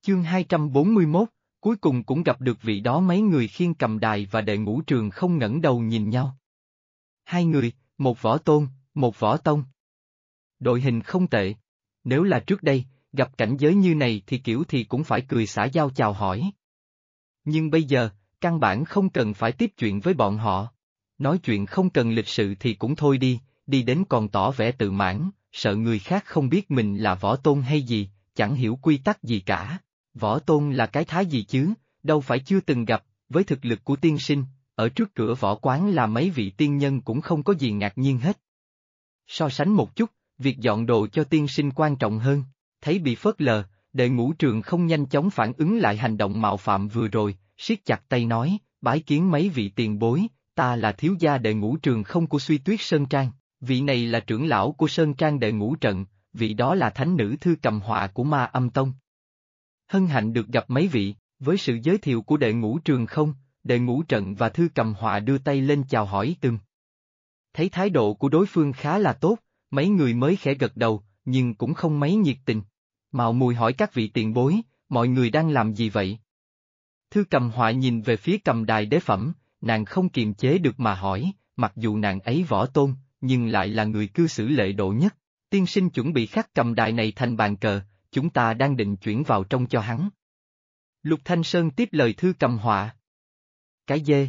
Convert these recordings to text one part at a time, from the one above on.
Chương 241, cuối cùng cũng gặp được vị đó. Mấy người khiêng cầm đài và Đệ Ngũ Trường không ngẩng đầu nhìn nhau. Hai người, một võ tôn, một võ tông. Đội hình không tệ. Nếu là trước đây, gặp cảnh giới như này thì kiểu thì cũng phải cười xã giao chào hỏi. Nhưng bây giờ, căn bản không cần phải tiếp chuyện với bọn họ. Nói chuyện không cần lịch sự thì cũng thôi đi, đi đến còn tỏ vẻ tự mãn, sợ người khác không biết mình là võ tôn hay gì, chẳng hiểu quy tắc gì cả. Võ tôn là cái thái gì chứ, đâu phải chưa từng gặp, với thực lực của tiên sinh, ở trước cửa võ quán là mấy vị tiên nhân cũng không có gì ngạc nhiên hết. So sánh một chút, việc dọn đồ cho tiên sinh quan trọng hơn, thấy bị phớt lờ, Đệ Ngũ Trường không nhanh chóng phản ứng lại hành động mạo phạm vừa rồi, siết chặt tay nói, bái kiến mấy vị tiền bối, ta là thiếu gia Đệ Ngũ Trường không của Suy Tuyết Sơn Trang, vị này là trưởng lão của Sơn Trang Đệ Ngũ Trận, vị đó là thánh nữ Thư Cầm Họa của Ma Âm Tông. Hân hạnh được gặp mấy vị, với sự giới thiệu của Đệ Ngũ Trường không, Đệ Ngũ Trận và Thư Cầm Họa đưa tay lên chào hỏi từng. Thấy thái độ của đối phương khá là tốt, mấy người mới khẽ gật đầu, nhưng cũng không mấy nhiệt tình. Mạo mùi hỏi các vị tiền bối, mọi người đang làm gì vậy? Thư Cầm Họa nhìn về phía cầm đài đế phẩm, nàng không kiềm chế được mà hỏi, mặc dù nàng ấy võ tôn, nhưng lại là người cư xử lễ độ nhất. Tiên sinh chuẩn bị khắc cầm đài này thành bàn cờ, chúng ta đang định chuyển vào trong cho hắn. Lục Thanh Sơn tiếp lời Thư Cầm Họa. Cái dê.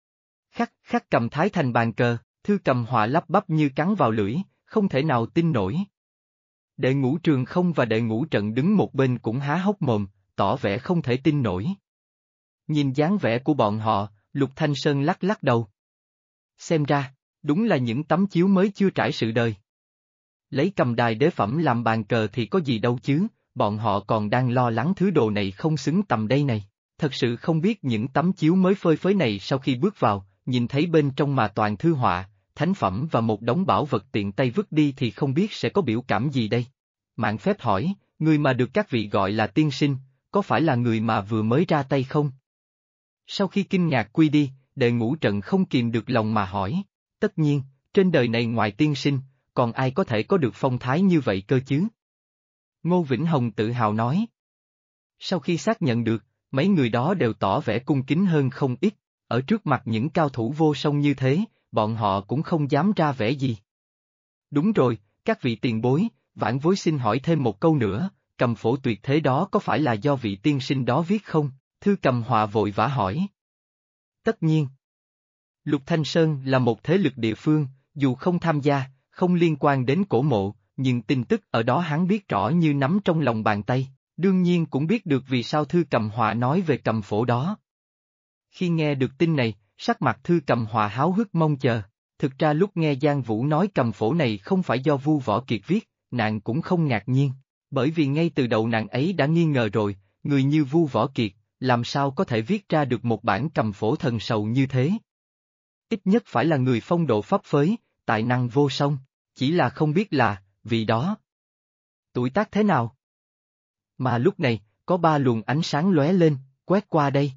Khắc cầm thái thành bàn cờ, Thư Cầm Họa lắp bắp như cắn vào lưỡi, không thể nào tin nổi. Đệ Ngũ Trường không và Đệ Ngũ Trận đứng một bên cũng há hốc mồm, tỏ vẻ không thể tin nổi. Nhìn dáng vẻ của bọn họ, Lục Thanh Sơn lắc lắc đầu. Xem ra, đúng là những tấm chiếu mới chưa trải sự đời. Lấy cầm đài đế phẩm làm bàn cờ thì có gì đâu chứ, bọn họ còn đang lo lắng thứ đồ này không xứng tầm đây này. Thật sự không biết những tấm chiếu mới phơi phới này sau khi bước vào, nhìn thấy bên trong mà toàn thư họa, thánh phẩm và một đống bảo vật tiện tay vứt đi thì không biết sẽ có biểu cảm gì đây. Mạn phép hỏi, người mà được các vị gọi là tiên sinh, có phải là người mà vừa mới ra tay không? Sau khi kinh ngạc quy đi, Đệ Ngũ Trận không kìm được lòng mà hỏi, tất nhiên, trên đời này ngoài tiên sinh, còn ai có thể có được phong thái như vậy cơ chứ? Ngô Vĩnh Hồng tự hào nói. Sau khi xác nhận được, mấy người đó đều tỏ vẻ cung kính hơn không ít, ở trước mặt những cao thủ vô song như thế, bọn họ cũng không dám ra vẻ gì. Đúng rồi, các vị tiền bối, vãn bối xin hỏi thêm một câu nữa, cầm phổ tuyệt thế đó có phải là do vị tiên sinh đó viết không? Thư Cầm Họa vội vã hỏi. Tất nhiên. Lục Thanh Sơn là một thế lực địa phương, dù không tham gia, không liên quan đến cổ mộ, nhưng tin tức ở đó hắn biết rõ như nắm trong lòng bàn tay, đương nhiên cũng biết được vì sao Thư Cầm Họa nói về cầm phổ đó. Khi nghe được tin này, sắc mặt Thư Cầm Họa háo hức mong chờ. Thực ra lúc nghe Giang Vũ nói cầm phổ này không phải do Vu Võ Kiệt viết, nàng cũng không ngạc nhiên, bởi vì ngay từ đầu nàng ấy đã nghi ngờ rồi, người như Vu Võ Kiệt, làm sao có thể viết ra được một bản cầm phổ thần sầu như thế. Ít nhất phải là người phong độ phấp phới, tài năng vô song, chỉ là không biết là, vì đó. Tuổi tác thế nào? Mà lúc này, có ba luồng ánh sáng lóe lên, quét qua đây.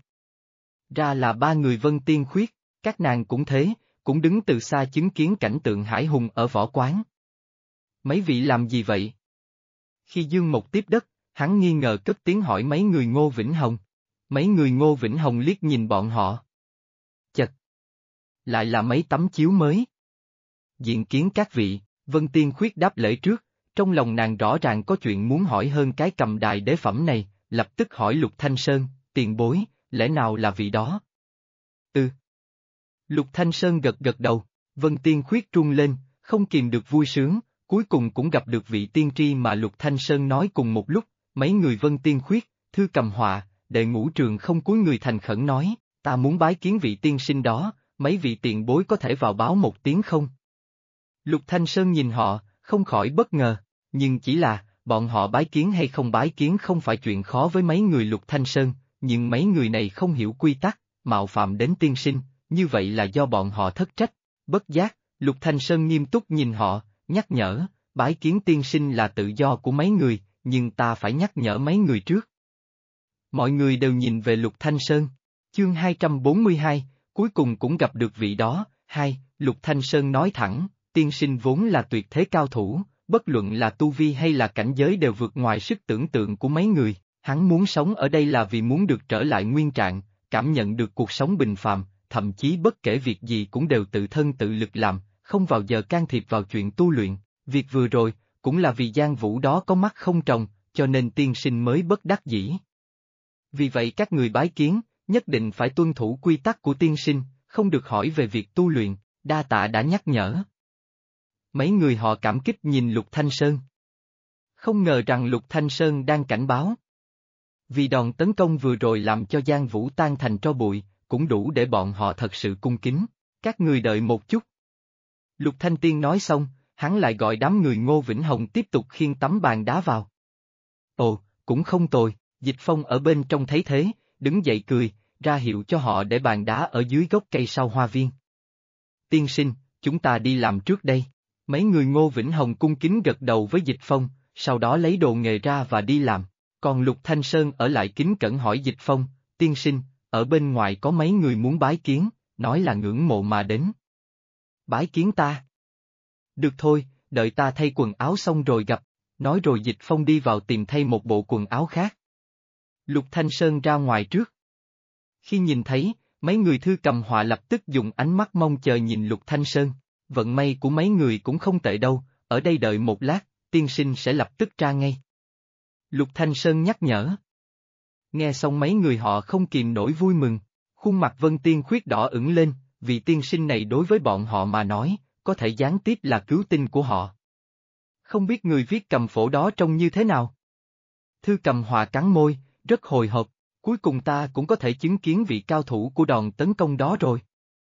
Ra là ba người Vân Tiên Khuyết, các nàng cũng thế, cũng đứng từ xa chứng kiến cảnh tượng hải hùng ở võ quán. Mấy vị làm gì vậy? Khi Dương Mộc tiếp đất, hắn nghi ngờ cất tiếng hỏi mấy người Ngô Vĩnh Hồng. Mấy người Ngô Vĩnh Hồng liếc nhìn bọn họ. Chật! Lại là mấy tấm chiếu mới. Diện kiến các vị, Vân Tiên Khuyết đáp lễ trước, trong lòng nàng rõ ràng có chuyện muốn hỏi hơn cái cầm đài đế phẩm này, lập tức hỏi Lục Thanh Sơn, tiền bối, lẽ nào là vị đó? Lục Thanh Sơn gật gật đầu, Vân Tiên Khuyết trung lên, không kìm được vui sướng, cuối cùng cũng gặp được vị tiên tri mà Lục Thanh Sơn nói cùng một lúc, mấy người Vân Tiên Khuyết, Thư Cầm Họa, Đệ Ngũ Trường không cúi người thành khẩn nói, ta muốn bái kiến vị tiên sinh đó, mấy vị tiền bối có thể vào báo một tiếng không? Lục Thanh Sơn nhìn họ, không khỏi bất ngờ, nhưng chỉ là, bọn họ bái kiến hay không bái kiến không phải chuyện khó với mấy người Lục Thanh Sơn, nhưng mấy người này không hiểu quy tắc, mạo phạm đến tiên sinh, như vậy là do bọn họ thất trách. Bất giác, Lục Thanh Sơn nghiêm túc nhìn họ, nhắc nhở, bái kiến tiên sinh là tự do của mấy người, nhưng ta phải nhắc nhở mấy người trước. Mọi người đều nhìn về Lục Thanh Sơn. Chương 242, cuối cùng cũng gặp được vị đó. Lục Thanh Sơn nói thẳng, tiên sinh vốn là tuyệt thế cao thủ, bất luận là tu vi hay là cảnh giới đều vượt ngoài sức tưởng tượng của mấy người, Hắn muốn sống ở đây là vì muốn được trở lại nguyên trạng, cảm nhận được cuộc sống bình phàm, thậm chí bất kể việc gì cũng đều tự thân tự lực làm, không vào giờ can thiệp vào chuyện tu luyện. Việc vừa rồi, cũng là vì Giang Vũ đó có mắt không tròng, cho nên tiên sinh mới bất đắc dĩ. Vì vậy các người bái kiến, nhất định phải tuân thủ quy tắc của tiên sinh, không được hỏi về việc tu luyện, đa tạ đã nhắc nhở. Mấy người họ cảm kích nhìn Lục Thanh Sơn. Không ngờ rằng Lục Thanh Sơn đang cảnh báo. Vì đòn tấn công vừa rồi làm cho Giang Vũ tan thành tro bụi, cũng đủ để bọn họ thật sự cung kính. Các người đợi một chút. Lục Thanh Tiên nói xong, hắn lại gọi đám người Ngô Vĩnh Hồng tiếp tục khiêng tấm bàn đá vào. Ồ, cũng không tồi, Dịch Phong ở bên trong thấy thế, đứng dậy cười, ra hiệu cho họ để bàn đá ở dưới gốc cây sau hoa viên. Tiên sinh, chúng ta đi làm trước đây. Mấy người Ngô Vĩnh Hồng cung kính gật đầu với Dịch Phong, sau đó lấy đồ nghề ra và đi làm. Còn Lục Thanh Sơn ở lại kính cẩn hỏi Dịch Phong, tiên sinh, ở bên ngoài có mấy người muốn bái kiến, nói là ngưỡng mộ mà đến. Bái kiến ta? Được thôi, đợi ta thay quần áo xong rồi gặp, nói rồi Dịch Phong đi vào tìm thay một bộ quần áo khác. Lục Thanh Sơn ra ngoài trước. Khi nhìn thấy, mấy người Thư Cầm Họa lập tức dùng ánh mắt mong chờ nhìn Lục Thanh Sơn. Vận may của mấy người cũng không tệ đâu, ở đây đợi một lát, tiên sinh sẽ lập tức ra ngay. Lục Thanh Sơn nhắc nhở. Nghe xong mấy người họ không kìm nổi vui mừng, khuôn mặt Vân Tiên Khuyết đỏ ửng lên, vì tiên sinh này đối với bọn họ mà nói, có thể gián tiếp là cứu tinh của họ. Không biết người viết cầm phổ đó trông như thế nào? Thư Cầm Họa cắn môi, rất hồi hộp, cuối cùng ta cũng có thể chứng kiến vị cao thủ của đòn tấn công đó rồi.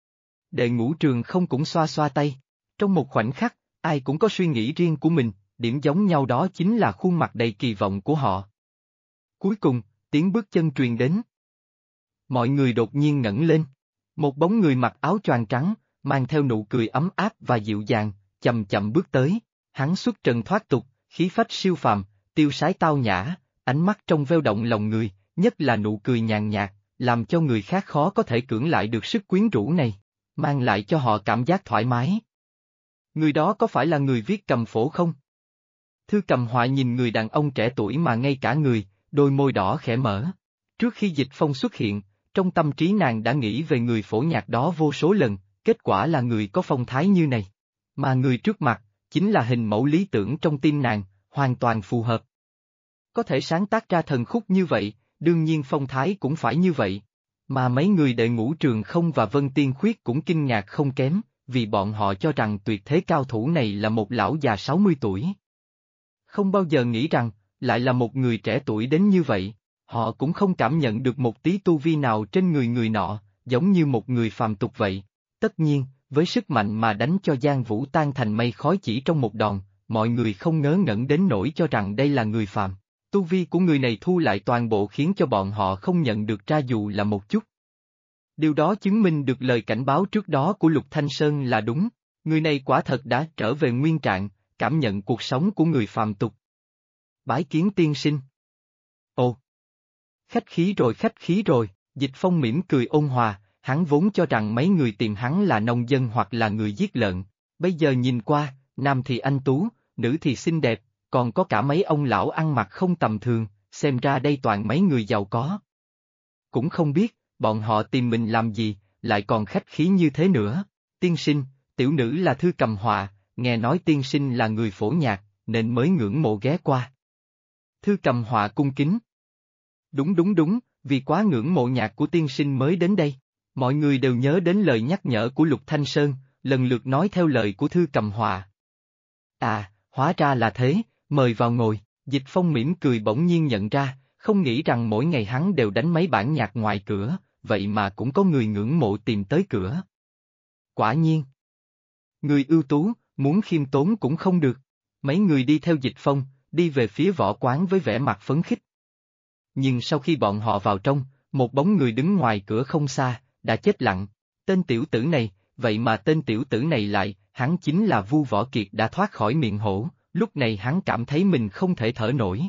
Đệ Ngũ Trường không cũng xoa xoa tay, trong một khoảnh khắc, ai cũng có suy nghĩ riêng của mình, điểm giống nhau đó chính là khuôn mặt đầy kỳ vọng của họ. Cuối cùng, tiếng bước chân truyền đến. Mọi người đột nhiên ngẩng lên. Một bóng người mặc áo choàng trắng, mang theo nụ cười ấm áp và dịu dàng, chậm chậm bước tới. Hắn xuất trần thoát tục, khí phách siêu phàm, tiêu sái tao nhã, ánh mắt trong veo động lòng người, nhất là nụ cười nhàn nhạt, làm cho người khác khó có thể cưỡng lại được sức quyến rũ này, mang lại cho họ cảm giác thoải mái. Người đó có phải là người viết cầm phổ không? Thư Cầm Họa nhìn người đàn ông trẻ tuổi mà ngay cả người, đôi môi đỏ khẽ mở. Trước khi Dịch Phong xuất hiện, trong tâm trí nàng đã nghĩ về người phổ nhạc đó vô số lần, kết quả là người có phong thái như này. Mà người trước mặt, chính là hình mẫu lý tưởng trong tim nàng, hoàn toàn phù hợp. Có thể sáng tác ra thần khúc như vậy, đương nhiên phong thái cũng phải như vậy. Mà mấy người Đệ Ngũ Trường không và Vân Tiên Khuyết cũng kinh ngạc không kém, vì bọn họ cho rằng tuyệt thế cao thủ này là một lão già 60 tuổi. Không bao giờ nghĩ rằng, lại là một người trẻ tuổi đến như vậy, họ cũng không cảm nhận được một tí tu vi nào trên người người nọ, giống như một người phàm tục vậy. Tất nhiên, với sức mạnh mà đánh cho Giang Vũ tan thành mây khói chỉ trong một đòn, mọi người không ngớ ngẩn đến nỗi cho rằng đây là người phàm. Tu vi của người này thu lại toàn bộ khiến cho bọn họ không nhận được ra dù là một chút. Điều đó chứng minh được lời cảnh báo trước đó của Lục Thanh Sơn là đúng, người này quả thật đã trở về nguyên trạng, cảm nhận cuộc sống của người phàm tục. Bái kiến tiên sinh. Ồ! Khách khí rồi, Dịch Phong mỉm cười ôn hòa, hắn vốn cho rằng mấy người tìm hắn là nông dân hoặc là người giết lợn, bây giờ nhìn qua, nam thì anh tú, nữ thì xinh đẹp, còn có cả mấy ông lão ăn mặc không tầm thường, xem ra đây toàn mấy người giàu có. Cũng không biết, bọn họ tìm mình làm gì, lại còn khách khí như thế nữa. Tiên sinh, tiểu nữ là Thư Cầm Họa, nghe nói tiên sinh là người phổ nhạc, nên mới ngưỡng mộ ghé qua. Thư Cầm Họa cung kính. Đúng, vì quá ngưỡng mộ nhạc của tiên sinh mới đến đây. Mọi người đều nhớ đến lời nhắc nhở của Lục Thanh Sơn, lần lượt nói theo lời của Thư Cầm Họa. À, hóa ra là thế, mời vào ngồi. Dịch Phong mỉm cười bỗng nhiên nhận ra, không nghĩ rằng mỗi ngày hắn đều đánh mấy bản nhạc ngoài cửa, vậy mà cũng có người ngưỡng mộ tìm tới cửa. Quả nhiên. Người ưu tú, muốn khiêm tốn cũng không được. Mấy người đi theo Dịch Phong, đi về phía võ quán với vẻ mặt phấn khích. Nhưng sau khi bọn họ vào trong, một bóng người đứng ngoài cửa không xa, đã chết lặng. Tên tiểu tử này, vậy mà tên tiểu tử này lại, hắn chính là Vu Võ Kiệt đã thoát khỏi miệng hổ, lúc này hắn cảm thấy mình không thể thở nổi.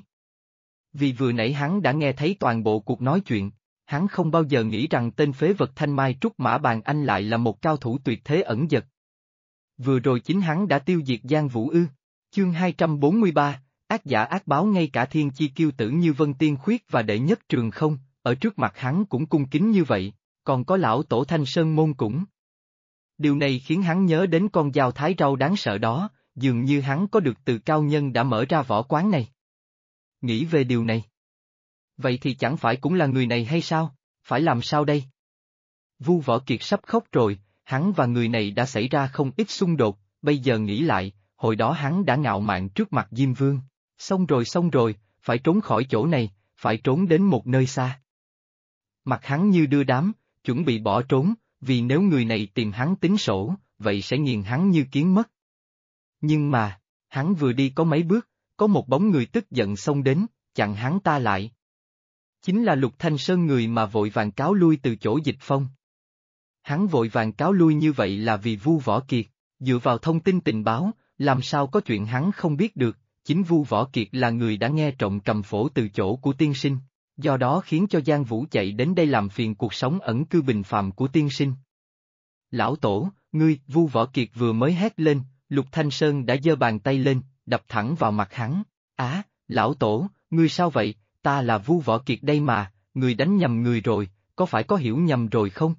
Vì vừa nãy hắn đã nghe thấy toàn bộ cuộc nói chuyện, hắn không bao giờ nghĩ rằng tên phế vật Thanh Mai Trúc Mã Bàn Anh lại là một cao thủ tuyệt thế ẩn dật. Vừa rồi chính hắn đã tiêu diệt Giang Vũ ư. Chương 243, Ác giả ác báo, ngay cả thiên chi kiêu tử như Vân Tiên Khuyết và đệ nhất Trường Không, ở trước mặt hắn cũng cung kính như vậy, còn có lão tổ Thanh Sơn Môn cũng. Điều này khiến hắn nhớ đến con dao thái rau đáng sợ đó, dường như hắn có được từ cao nhân đã mở ra võ quán này. Nghĩ về điều này. Vậy thì chẳng phải cũng là người này hay sao, phải làm sao đây? Vu Võ Kiệt sắp khóc rồi, hắn và người này đã xảy ra không ít xung đột, bây giờ nghĩ lại, hồi đó hắn đã ngạo mạn trước mặt Diêm Vương. Xong rồi, phải trốn khỏi chỗ này, phải trốn đến một nơi xa. Mặt hắn như đưa đám, chuẩn bị bỏ trốn, vì nếu người này tìm hắn tính sổ, vậy sẽ nghiền hắn như kiến mất. Nhưng mà, hắn vừa đi có mấy bước, có một bóng người tức giận xông đến, chặn hắn ta lại. Chính là Lục Thanh Sơn, người mà vội vàng cáo lui từ chỗ Dịch Phong. Hắn vội vàng cáo lui như vậy là vì Vu Võ Kiệt, dựa vào thông tin tình báo, làm sao có chuyện hắn không biết được, chính Vu Võ Kiệt là người đã nghe trộm cầm phổ từ chỗ của tiên sinh, do đó khiến cho Giang Vũ chạy đến đây làm phiền cuộc sống ẩn cư bình phàm của tiên sinh. Lão tổ, ngươi, Vu Võ Kiệt vừa mới hét lên, Lục Thanh Sơn đã giơ bàn tay lên, đập thẳng vào mặt hắn. Á, lão tổ, ngươi sao vậy, ta là Vu Võ Kiệt đây mà, ngươi đánh nhầm người rồi, có phải có hiểu nhầm rồi không?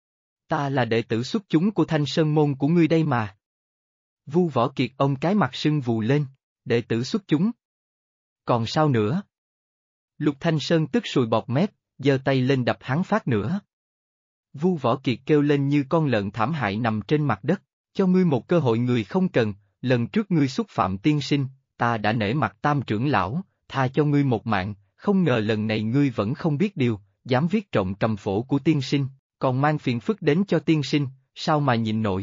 Ta là đệ tử xuất chúng của Thanh Sơn Môn của ngươi đây mà. Vu Võ Kiệt ông cái mặt sưng vù lên, đệ tử xuất chúng. Còn sao nữa? Lục Thanh Sơn tức sùi bọt mép, giơ tay lên đập hắn phát nữa. Vu Võ Kiệt kêu lên như con lợn thảm hại nằm trên mặt đất, cho ngươi một cơ hội người không cần, lần trước ngươi xúc phạm tiên sinh, ta đã nể mặt Tam trưởng lão, tha cho ngươi một mạng, không ngờ lần này ngươi vẫn không biết điều, dám viết trộm cầm phổ của tiên sinh, còn mang phiền phức đến cho tiên sinh, sao mà nhịn nổi.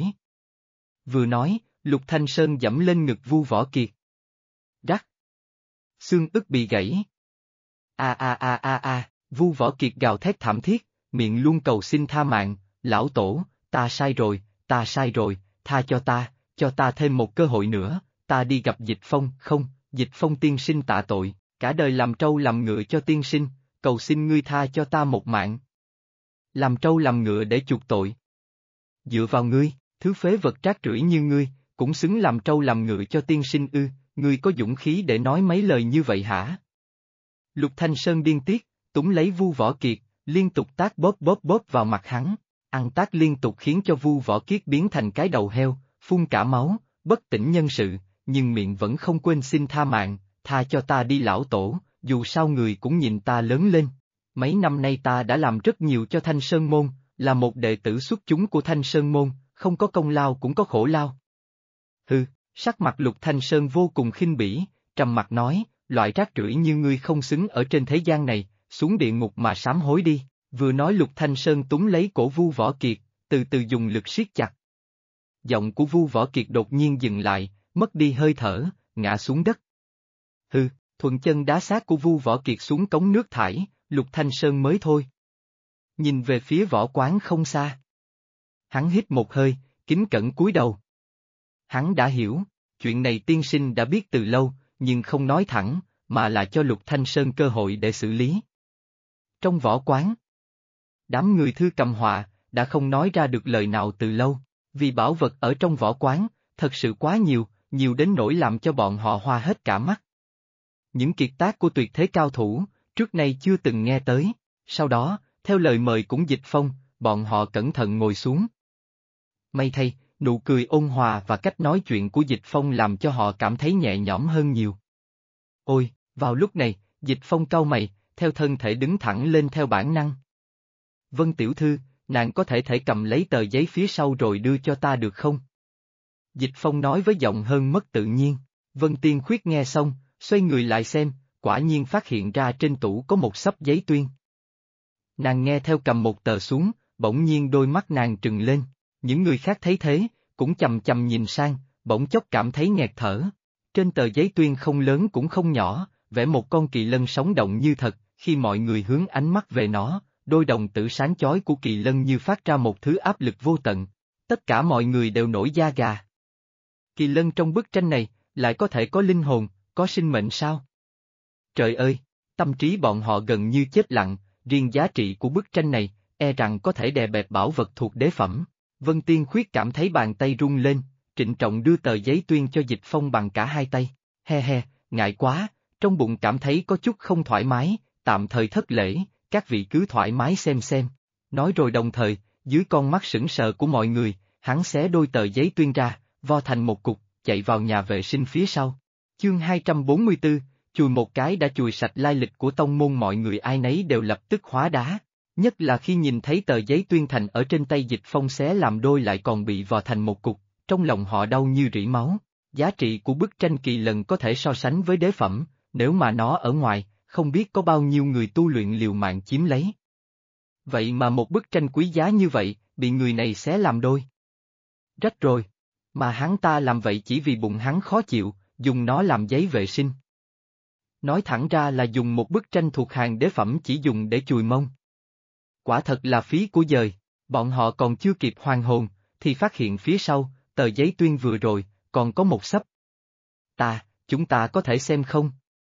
Vừa nói, Lục Thanh Sơn giẫm lên ngực Vu Võ Kiệt. Rắc. Xương ức bị gãy. Vu Võ Kiệt gào thét thảm thiết, miệng luôn cầu xin tha mạng, lão tổ, ta sai rồi, tha cho ta thêm một cơ hội nữa, ta đi gặp Dịch Phong, không, Dịch Phong tiên sinh tạ tội, cả đời làm trâu làm ngựa cho tiên sinh, cầu xin ngươi tha cho ta một mạng. Làm trâu làm ngựa để chuộc tội. Dựa vào ngươi, thứ phế vật trác rưởi như ngươi, cũng xứng làm trâu làm ngựa cho tiên sinh ư, ngươi có dũng khí để nói mấy lời như vậy hả? Lục Thanh Sơn điên tiết, túm lấy Vu Võ Kiệt, liên tục tát bóp vào mặt hắn, ăn tát liên tục khiến cho Vu Võ Kiệt biến thành cái đầu heo, phun cả máu, bất tỉnh nhân sự, nhưng miệng vẫn không quên xin tha mạng, tha cho ta đi lão tổ, dù sao người cũng nhìn ta lớn lên. Mấy năm nay ta đã làm rất nhiều cho Thanh Sơn Môn, là một đệ tử xuất chúng của Thanh Sơn Môn, không có công lao cũng có khổ lao. Hừ, sắc mặt Lục Thanh Sơn vô cùng khinh bỉ, trầm mặt nói, loại rác rưởi như ngươi không xứng ở trên thế gian này, xuống địa ngục mà sám hối đi, vừa nói Lục Thanh Sơn túm lấy cổ Vu Võ Kiệt, từ từ dùng lực siết chặt. Giọng của Vu Võ Kiệt đột nhiên dừng lại, mất đi hơi thở, ngã xuống đất. Hừ, thuận chân đá xác của Vu Võ Kiệt xuống cống nước thải, Lục Thanh Sơn mới thôi. Nhìn về phía võ quán không xa. Hắn hít một hơi, kính cẩn cúi đầu. Hắn đã hiểu, chuyện này tiên sinh đã biết từ lâu, nhưng không nói thẳng, mà là cho Lục Thanh Sơn cơ hội để xử lý. Trong võ quán, đám người thư cầm họa, đã không nói ra được lời nào từ lâu, vì bảo vật ở trong võ quán, thật sự quá nhiều, nhiều đến nỗi làm cho bọn họ hoa hết cả mắt. Những kiệt tác của tuyệt thế cao thủ, trước nay chưa từng nghe tới, sau đó, theo lời mời cũng Dịch Phong, bọn họ cẩn thận ngồi xuống. May thay, nụ cười ôn hòa và cách nói chuyện của Dịch Phong làm cho họ cảm thấy nhẹ nhõm hơn nhiều. Ôi, vào lúc này, Dịch Phong cau mày, theo thân thể đứng thẳng lên theo bản năng. Vân tiểu thư, nàng có thể cầm lấy tờ giấy phía sau rồi đưa cho ta được không? Dịch Phong nói với giọng hơn mất tự nhiên. Vân Tiên Khuyết nghe xong, xoay người lại xem, quả nhiên phát hiện ra trên tủ có một xấp giấy tuyên. Nàng nghe theo cầm một tờ xuống, bỗng nhiên đôi mắt nàng trừng lên, những người khác thấy thế, cũng chầm chầm nhìn sang, bỗng chốc cảm thấy nghẹt thở. Trên tờ giấy tuyên không lớn cũng không nhỏ, vẽ một con kỳ lân sống động như thật, khi mọi người hướng ánh mắt về nó, đôi đồng tử sáng chói của kỳ lân như phát ra một thứ áp lực vô tận. Tất cả mọi người đều nổi da gà. Kỳ lân trong bức tranh này, lại có thể có linh hồn, có sinh mệnh sao? Trời ơi, tâm trí bọn họ gần như chết lặng, riêng giá trị của bức tranh này, e rằng có thể đè bẹp bảo vật thuộc đế phẩm. Vân Tiên Khuyết cảm thấy bàn tay rung lên, trịnh trọng đưa tờ giấy tuyên cho Dịch Phong bằng cả hai tay. He he, ngại quá, trong bụng cảm thấy có chút không thoải mái, tạm thời thất lễ, các vị cứ thoải mái xem. Nói rồi đồng thời, dưới con mắt sững sờ của mọi người, hắn xé đôi tờ giấy tuyên ra, vo thành một cục, chạy vào nhà vệ sinh phía sau. Chương 244, chùi một cái đã chùi sạch lai lịch của tông môn, mọi người ai nấy đều lập tức hóa đá. Nhất là khi nhìn thấy tờ giấy tuyên thành ở trên tay Dịch Phong xé làm đôi lại còn bị vò thành một cục, trong lòng họ đau như rỉ máu. Giá trị của bức tranh kỳ lân có thể so sánh với đế phẩm, nếu mà nó ở ngoài, không biết có bao nhiêu người tu luyện liều mạng chiếm lấy. Vậy mà một bức tranh quý giá như vậy, bị người này xé làm đôi. Rách rồi. Mà hắn ta làm vậy chỉ vì bụng hắn khó chịu, dùng nó làm giấy vệ sinh. Nói thẳng ra là dùng một bức tranh thuộc hàng đế phẩm chỉ dùng để chùi mông. Quả thật là phí của dời, bọn họ còn chưa kịp hoàn hồn, thì phát hiện phía sau, tờ giấy tuyên vừa rồi, còn có một xấp. Chúng ta có thể xem không?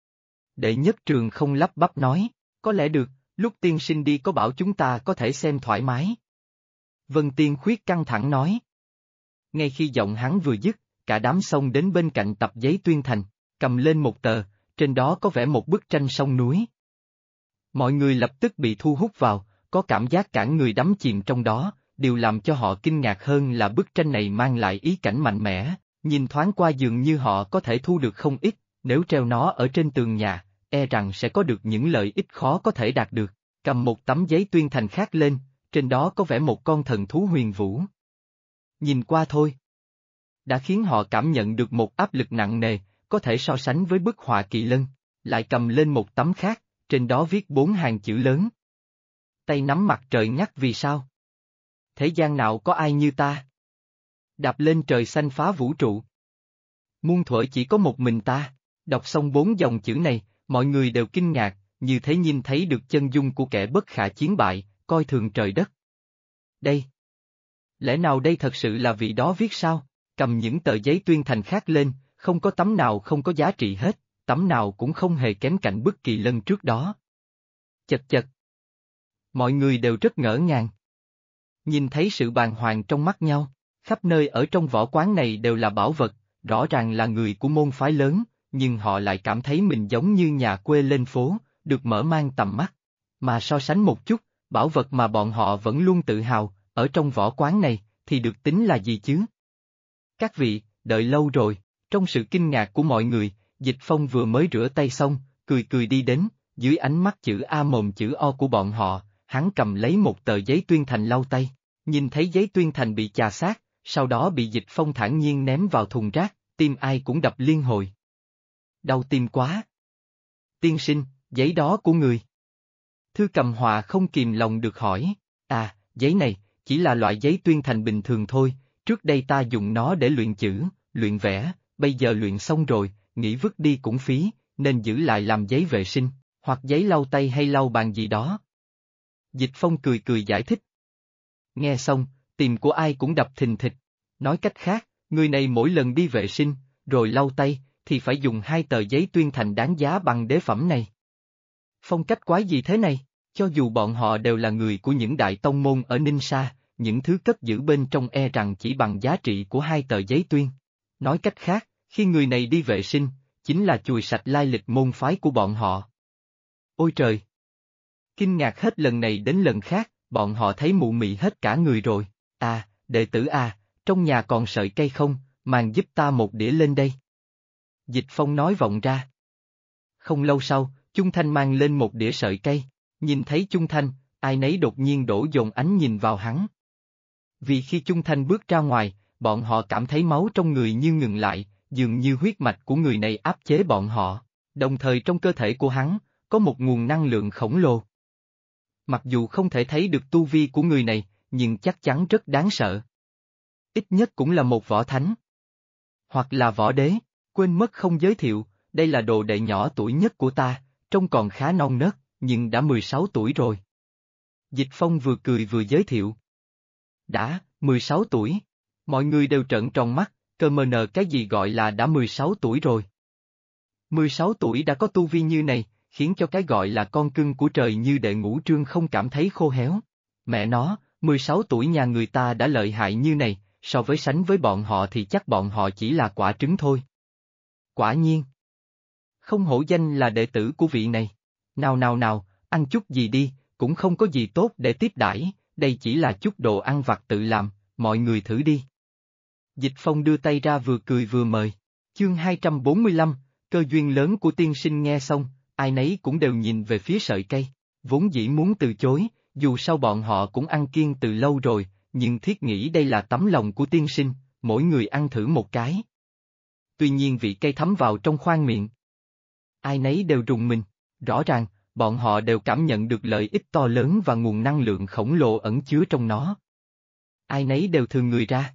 Đệ nhất Trường không lắp bắp nói, có lẽ được, lúc tiên sinh đi có bảo chúng ta có thể xem thoải mái. Vân Tiên Khuyết căng thẳng nói. Ngay khi giọng hắn vừa dứt, cả đám xông đến bên cạnh tập giấy tuyên thành, cầm lên một tờ, trên đó có vẽ một bức tranh sông núi. Mọi người lập tức bị thu hút vào, có cảm giác cả người đắm chìm trong đó, điều làm cho họ kinh ngạc hơn là bức tranh này mang lại ý cảnh mạnh mẽ, nhìn thoáng qua dường như họ có thể thu được không ít, nếu treo nó ở trên tường nhà, e rằng sẽ có được những lợi ích khó có thể đạt được. Cầm một tấm giấy tuyên thành khác lên, trên đó có vẽ một con thần thú huyền vũ. Nhìn qua thôi, đã khiến họ cảm nhận được một áp lực nặng nề, có thể so sánh với bức họa kỳ lân, lại cầm lên một tấm khác, trên đó viết 4 hàng chữ lớn. Tay nắm mặt trời ngắt vì sao? Thế gian nào có ai như ta? Đạp lên trời xanh phá vũ trụ. Muôn thuở chỉ có một mình ta. Đọc xong 4 dòng chữ này, mọi người đều kinh ngạc, như thế nhìn thấy được chân dung của kẻ bất khả chiến bại, coi thường trời đất. Đây. Lẽ nào đây thật sự là vị đó viết sao? Cầm những tờ giấy tuyên thành khác lên, không có tấm nào không có giá trị hết, tấm nào cũng không hề kém cạnh bức kỳ lân trước đó. Chật. Mọi người đều rất ngỡ ngàng. Nhìn thấy sự bàng hoàng trong mắt nhau, khắp nơi ở trong võ quán này đều là bảo vật, rõ ràng là người của môn phái lớn, nhưng họ lại cảm thấy mình giống như nhà quê lên phố, được mở mang tầm mắt. Mà so sánh một chút, bảo vật mà bọn họ vẫn luôn tự hào, ở trong võ quán này, thì được tính là gì chứ? Các vị, đợi lâu rồi, trong sự kinh ngạc của mọi người, Dịch Phong vừa mới rửa tay xong, cười đi đến, dưới ánh mắt chữ A mồm chữ O của bọn họ, hắn cầm lấy một tờ giấy tuyên thành lau tay, nhìn thấy giấy tuyên thành bị chà sát, sau đó bị Dịch Phong thản nhiên ném vào thùng rác, tim ai cũng đập liên hồi. Đau tim quá. Tiên sinh, giấy đó của người. Thư cầm họa không kìm lòng được hỏi, giấy này, chỉ là loại giấy tuyên thành bình thường thôi, trước đây ta dùng nó để luyện chữ, luyện vẽ, bây giờ luyện xong rồi, nghĩ vứt đi cũng phí, nên giữ lại làm giấy vệ sinh, hoặc giấy lau tay hay lau bàn gì đó. Dịch Phong cười giải thích. Nghe xong, tim của ai cũng đập thình thịch, nói cách khác, người này mỗi lần đi vệ sinh, rồi lau tay, thì phải dùng 2 tờ giấy tuyên thành đáng giá bằng đế phẩm này. Phong cách quái gì thế này, cho dù bọn họ đều là người của những đại tông môn ở Ninh Sa, những thứ cất giữ bên trong e rằng chỉ bằng giá trị của 2 tờ giấy tuyên. Nói cách khác, khi người này đi vệ sinh, chính là chùi sạch lai lịch môn phái của bọn họ. Ôi trời! Kinh ngạc hết lần này đến lần khác, bọn họ thấy mụ mị hết cả người rồi. Đệ tử trong nhà còn sợi cây không, màng giúp ta một đĩa lên đây. Dịch Phong nói vọng ra. Không lâu sau, Chung Thanh mang lên một đĩa sợi cây, nhìn thấy Chung Thanh, ai nấy đột nhiên đổ dồn ánh nhìn vào hắn. Vì khi Chung Thanh bước ra ngoài, bọn họ cảm thấy máu trong người như ngừng lại, dường như huyết mạch của người này áp chế bọn họ, đồng thời trong cơ thể của hắn, có một nguồn năng lượng khổng lồ. Mặc dù không thể thấy được tu vi của người này, nhưng chắc chắn rất đáng sợ. Ít nhất cũng là một võ thánh. Hoặc là võ đế, quên mất không giới thiệu, đây là đồ đệ nhỏ tuổi nhất của ta, trông còn khá non nớt, nhưng đã 16 tuổi rồi. Dịch Phong vừa cười vừa giới thiệu. Đã, 16 tuổi. Mọi người đều trợn tròn mắt, cơ mờ nờ cái gì gọi là đã 16 tuổi rồi. 16 tuổi đã có tu vi như này, khiến cho cái gọi là con cưng của trời như Đệ Ngũ Trương không cảm thấy khô héo. Mẹ nó, 16 tuổi nhà người ta đã lợi hại như này, so với sánh với bọn họ thì chắc bọn họ chỉ là quả trứng thôi. Quả nhiên. Không hổ danh là đệ tử của vị này. Nào nào nào, ăn chút gì đi, cũng không có gì tốt để tiếp đãi, đây chỉ là chút đồ ăn vặt tự làm, mọi người thử đi. Dịch Phong đưa tay ra vừa cười vừa mời. Chương 245, cơ duyên lớn của tiên sinh nghe xong, ai nấy cũng đều nhìn về phía sợi cây, vốn dĩ muốn từ chối, dù sao bọn họ cũng ăn kiêng từ lâu rồi, nhưng thiết nghĩ đây là tấm lòng của tiên sinh, mỗi người ăn thử một cái. Tuy nhiên vị cây thấm vào trong khoang miệng. Ai nấy đều rùng mình, rõ ràng, bọn họ đều cảm nhận được lợi ích to lớn và nguồn năng lượng khổng lồ ẩn chứa trong nó. Ai nấy đều thường người ra.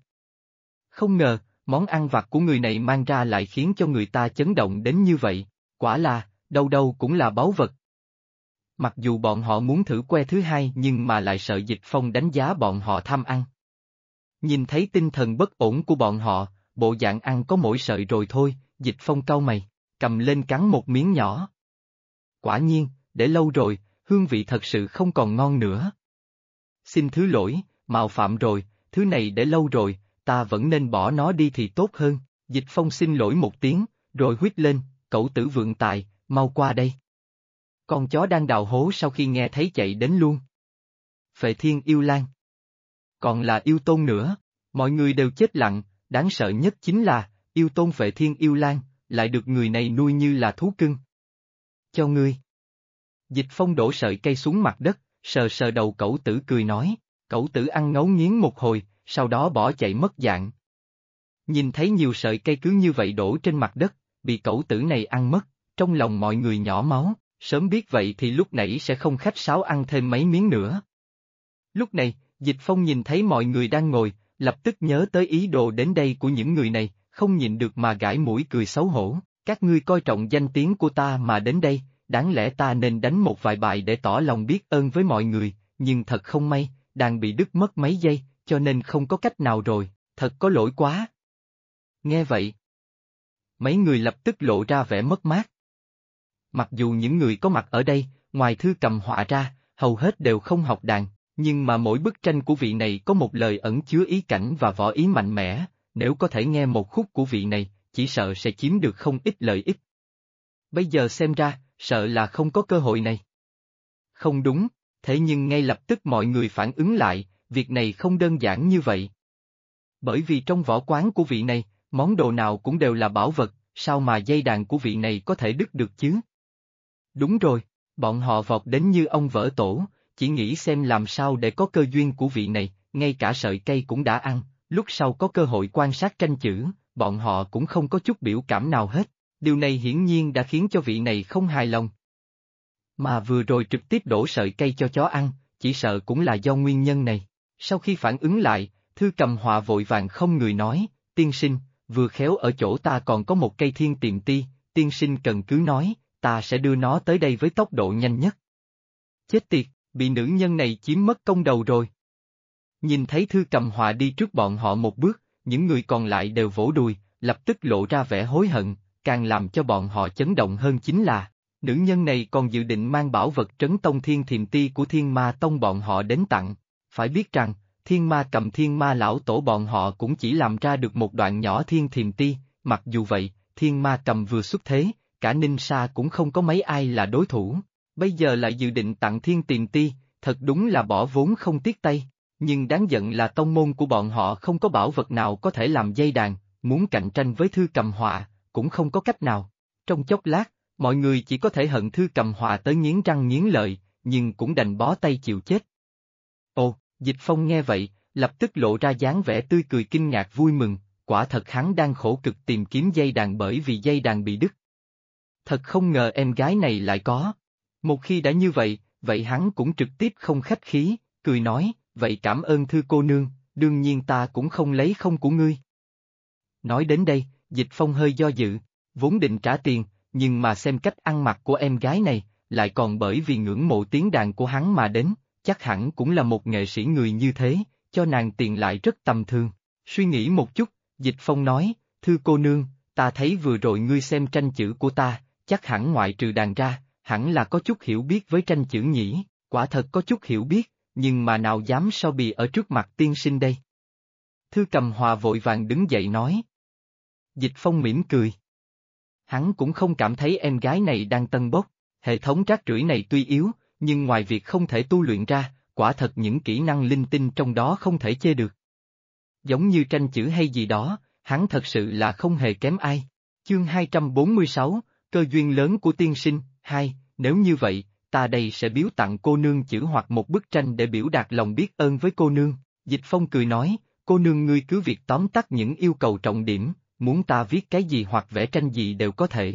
Không ngờ, món ăn vặt của người này mang ra lại khiến cho người ta chấn động đến như vậy, quả là, đâu đâu cũng là báu vật. Mặc dù bọn họ muốn thử que thứ hai nhưng mà lại sợ Dịch Phong đánh giá bọn họ tham ăn. Nhìn thấy tinh thần bất ổn của bọn họ, bộ dạng ăn có mỗi sợi rồi thôi, Dịch Phong cau mày, cầm lên cắn một miếng nhỏ. Quả nhiên, để lâu rồi, hương vị thật sự không còn ngon nữa. Xin thứ lỗi, mạo phạm rồi, thứ này để lâu rồi, ta vẫn nên bỏ nó đi thì tốt hơn. Dịch Phong xin lỗi một tiếng, rồi huýt lên, cẩu tử vượng tài, mau qua đây. Con chó đang đào hố sau khi nghe thấy chạy đến luôn. Phệ Thiên Yêu Lang. Còn là yêu tôn nữa, mọi người đều chết lặng, đáng sợ nhất chính là, yêu tôn Phệ Thiên Yêu Lang, lại được người này nuôi như là thú cưng. Cho ngươi. Dịch Phong đổ sợi cây xuống mặt đất, sờ sờ đầu cẩu tử cười nói, cẩu tử ăn ngấu nghiến một hồi, sau đó bỏ chạy mất dạng. Nhìn thấy nhiều sợi cây cứ như vậy đổ trên mặt đất, bị cẩu tử này ăn mất, trong lòng mọi người nhỏ máu, sớm biết vậy thì lúc nãy sẽ không khách sáo ăn thêm mấy miếng nữa. Lúc này, Dịch Phong nhìn thấy mọi người đang ngồi, lập tức nhớ tới ý đồ đến đây của những người này, không nhịn được mà gãi mũi cười xấu hổ, các ngươi coi trọng danh tiếng của ta mà đến đây, đáng lẽ ta nên đánh một vài bài để tỏ lòng biết ơn với mọi người, nhưng thật không may, đang bị đứt mất mấy giây, cho nên không có cách nào rồi, thật có lỗi quá. Nghe vậy, mấy người lập tức lộ ra vẻ mất mát. Mặc dù những người có mặt ở đây, ngoài Thư Cầm Họa ra, hầu hết đều không học đàn, nhưng mà mỗi bức tranh của vị này có một lời ẩn chứa ý cảnh và võ ý mạnh mẽ, nếu có thể nghe một khúc của vị này, chỉ sợ sẽ chiếm được không ít lợi ích. Bây giờ xem ra, sợ là không có cơ hội này. Không đúng, thế nhưng ngay lập tức mọi người phản ứng lại, việc này không đơn giản như vậy. Bởi vì trong võ quán của vị này, món đồ nào cũng đều là bảo vật, sao mà dây đàn của vị này có thể đứt được chứ? Đúng rồi, bọn họ vọt đến như ông vỡ tổ, chỉ nghĩ xem làm sao để có cơ duyên của vị này, ngay cả sợi cây cũng đã ăn, lúc sau có cơ hội quan sát tranh chữ, bọn họ cũng không có chút biểu cảm nào hết, điều này hiển nhiên đã khiến cho vị này không hài lòng. Mà vừa rồi trực tiếp đổ sợi cây cho chó ăn, chỉ sợ cũng là do nguyên nhân này. Sau khi phản ứng lại, Thư Cầm Họa vội vàng không người nói, tiên sinh, vừa khéo ở chỗ ta còn có một cây thiên tiệm ti, tiên sinh cần cứ nói, ta sẽ đưa nó tới đây với tốc độ nhanh nhất. Chết tiệt, bị nữ nhân này chiếm mất công đầu rồi. Nhìn thấy Thư Cầm Họa đi trước bọn họ một bước, những người còn lại đều vỗ đùi, lập tức lộ ra vẻ hối hận, càng làm cho bọn họ chấn động hơn chính là, nữ nhân này còn dự định mang bảo vật trấn tông thiên thiềm ti của Thiên Ma Tông bọn họ đến tặng. Phải biết rằng, Thiên Ma Cầm Thiên Ma lão tổ bọn họ cũng chỉ làm ra được một đoạn nhỏ thiên thiềm ti, mặc dù vậy, Thiên Ma Cầm vừa xuất thế, cả Ninh Sa cũng không có mấy ai là đối thủ, bây giờ lại dự định tặng thiên tiềm ti, thật đúng là bỏ vốn không tiếc tay, nhưng đáng giận là tông môn của bọn họ không có bảo vật nào có thể làm dây đàn, muốn cạnh tranh với Thư Cầm Họa, cũng không có cách nào. Trong chốc lát, mọi người chỉ có thể hận Thư Cầm Họa tới nghiến răng nghiến lợi, nhưng cũng đành bó tay chịu chết. Ồ, Dịch Phong nghe vậy, lập tức lộ ra dáng vẻ tươi cười kinh ngạc vui mừng, quả thật hắn đang khổ cực tìm kiếm dây đàn bởi vì dây đàn bị đứt. Thật không ngờ em gái này lại có. Một khi đã như vậy, vậy hắn cũng trực tiếp không khách khí, cười nói, vậy cảm ơn Thư cô nương, đương nhiên ta cũng không lấy không của ngươi. Nói đến đây, Dịch Phong hơi do dự, vốn định trả tiền, nhưng mà xem cách ăn mặc của em gái này, lại còn bởi vì ngưỡng mộ tiếng đàn của hắn mà đến, chắc hẳn cũng là một nghệ sĩ người như thế, cho nàng tiền lại rất tầm thường. Suy nghĩ một chút, Dịch Phong nói, Thư cô nương, ta thấy vừa rồi ngươi xem tranh chữ của ta, chắc hẳn ngoại trừ đàn ra, hẳn là có chút hiểu biết với tranh chữ nhỉ, quả thật có chút hiểu biết, nhưng mà nào dám so bì ở trước mặt tiên sinh đây. Thư Cầm Họa vội vàng đứng dậy nói. Dịch Phong mỉm cười. Hắn cũng không cảm thấy em gái này đang tân bốc. Hệ thống rác rưởi này tuy yếu, nhưng ngoài việc không thể tu luyện ra, quả thật những kỹ năng linh tinh trong đó không thể chê được. Giống như tranh chữ hay gì đó, hắn thật sự là không hề kém ai. Chương 246, cơ duyên lớn của tiên sinh, 2, nếu như vậy, ta đây sẽ biếu tặng cô nương chữ hoặc một bức tranh để biểu đạt lòng biết ơn với cô nương. Dịch Phong cười nói, cô nương ngươi cứ việc tóm tắt những yêu cầu trọng điểm, muốn ta viết cái gì hoặc vẽ tranh gì đều có thể.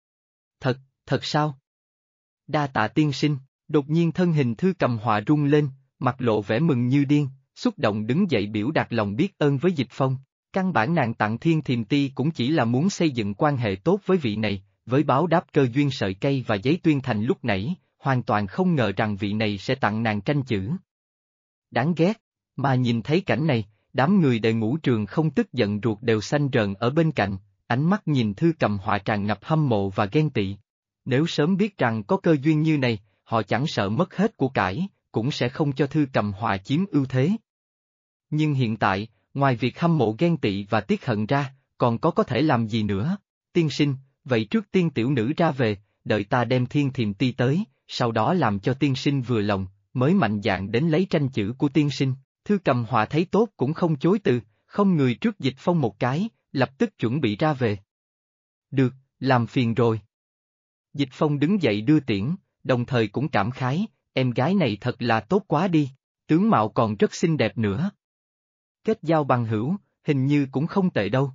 Thật sao? Đa tạ tiên sinh, đột nhiên thân hình Thư Cầm Họa rung lên, mặt lộ vẻ mừng như điên, xúc động đứng dậy biểu đạt lòng biết ơn với Dịch Phong. Căn bản nàng tặng Thiên Thiềm Ti cũng chỉ là muốn xây dựng quan hệ tốt với vị này, với báo đáp cơ duyên sợi cây và giấy tuyên thành lúc nãy, hoàn toàn không ngờ rằng vị này sẽ tặng nàng tranh chữ. Đáng ghét, mà nhìn thấy cảnh này, đám người Đệ Ngũ Trường không tức giận ruột đều xanh rờn ở bên cạnh, ánh mắt nhìn Thư Cầm Họa tràn ngập hâm mộ và ghen tị. Nếu sớm biết rằng có cơ duyên như này, họ chẳng sợ mất hết của cải, cũng sẽ không cho Thư Cầm Họa chiếm ưu thế. Nhưng hiện tại, ngoài việc hâm mộ ghen tị và tiếc hận ra, còn có thể làm gì nữa? Tiên sinh, vậy trước tiên tiểu nữ ra về, đợi ta đem Thiên Thiềm Ti tới, sau đó làm cho tiên sinh vừa lòng, mới mạnh dạn đến lấy tranh chữ của tiên sinh. Thư Cầm Họa thấy tốt cũng không chối từ, không người trước Dịch Phong một cái, lập tức chuẩn bị ra về. Được, làm phiền rồi. Dịch Phong đứng dậy đưa tiễn, đồng thời cũng cảm khái, em gái này thật là tốt quá đi, tướng mạo còn rất xinh đẹp nữa. Kết giao bằng hữu, hình như cũng không tệ đâu.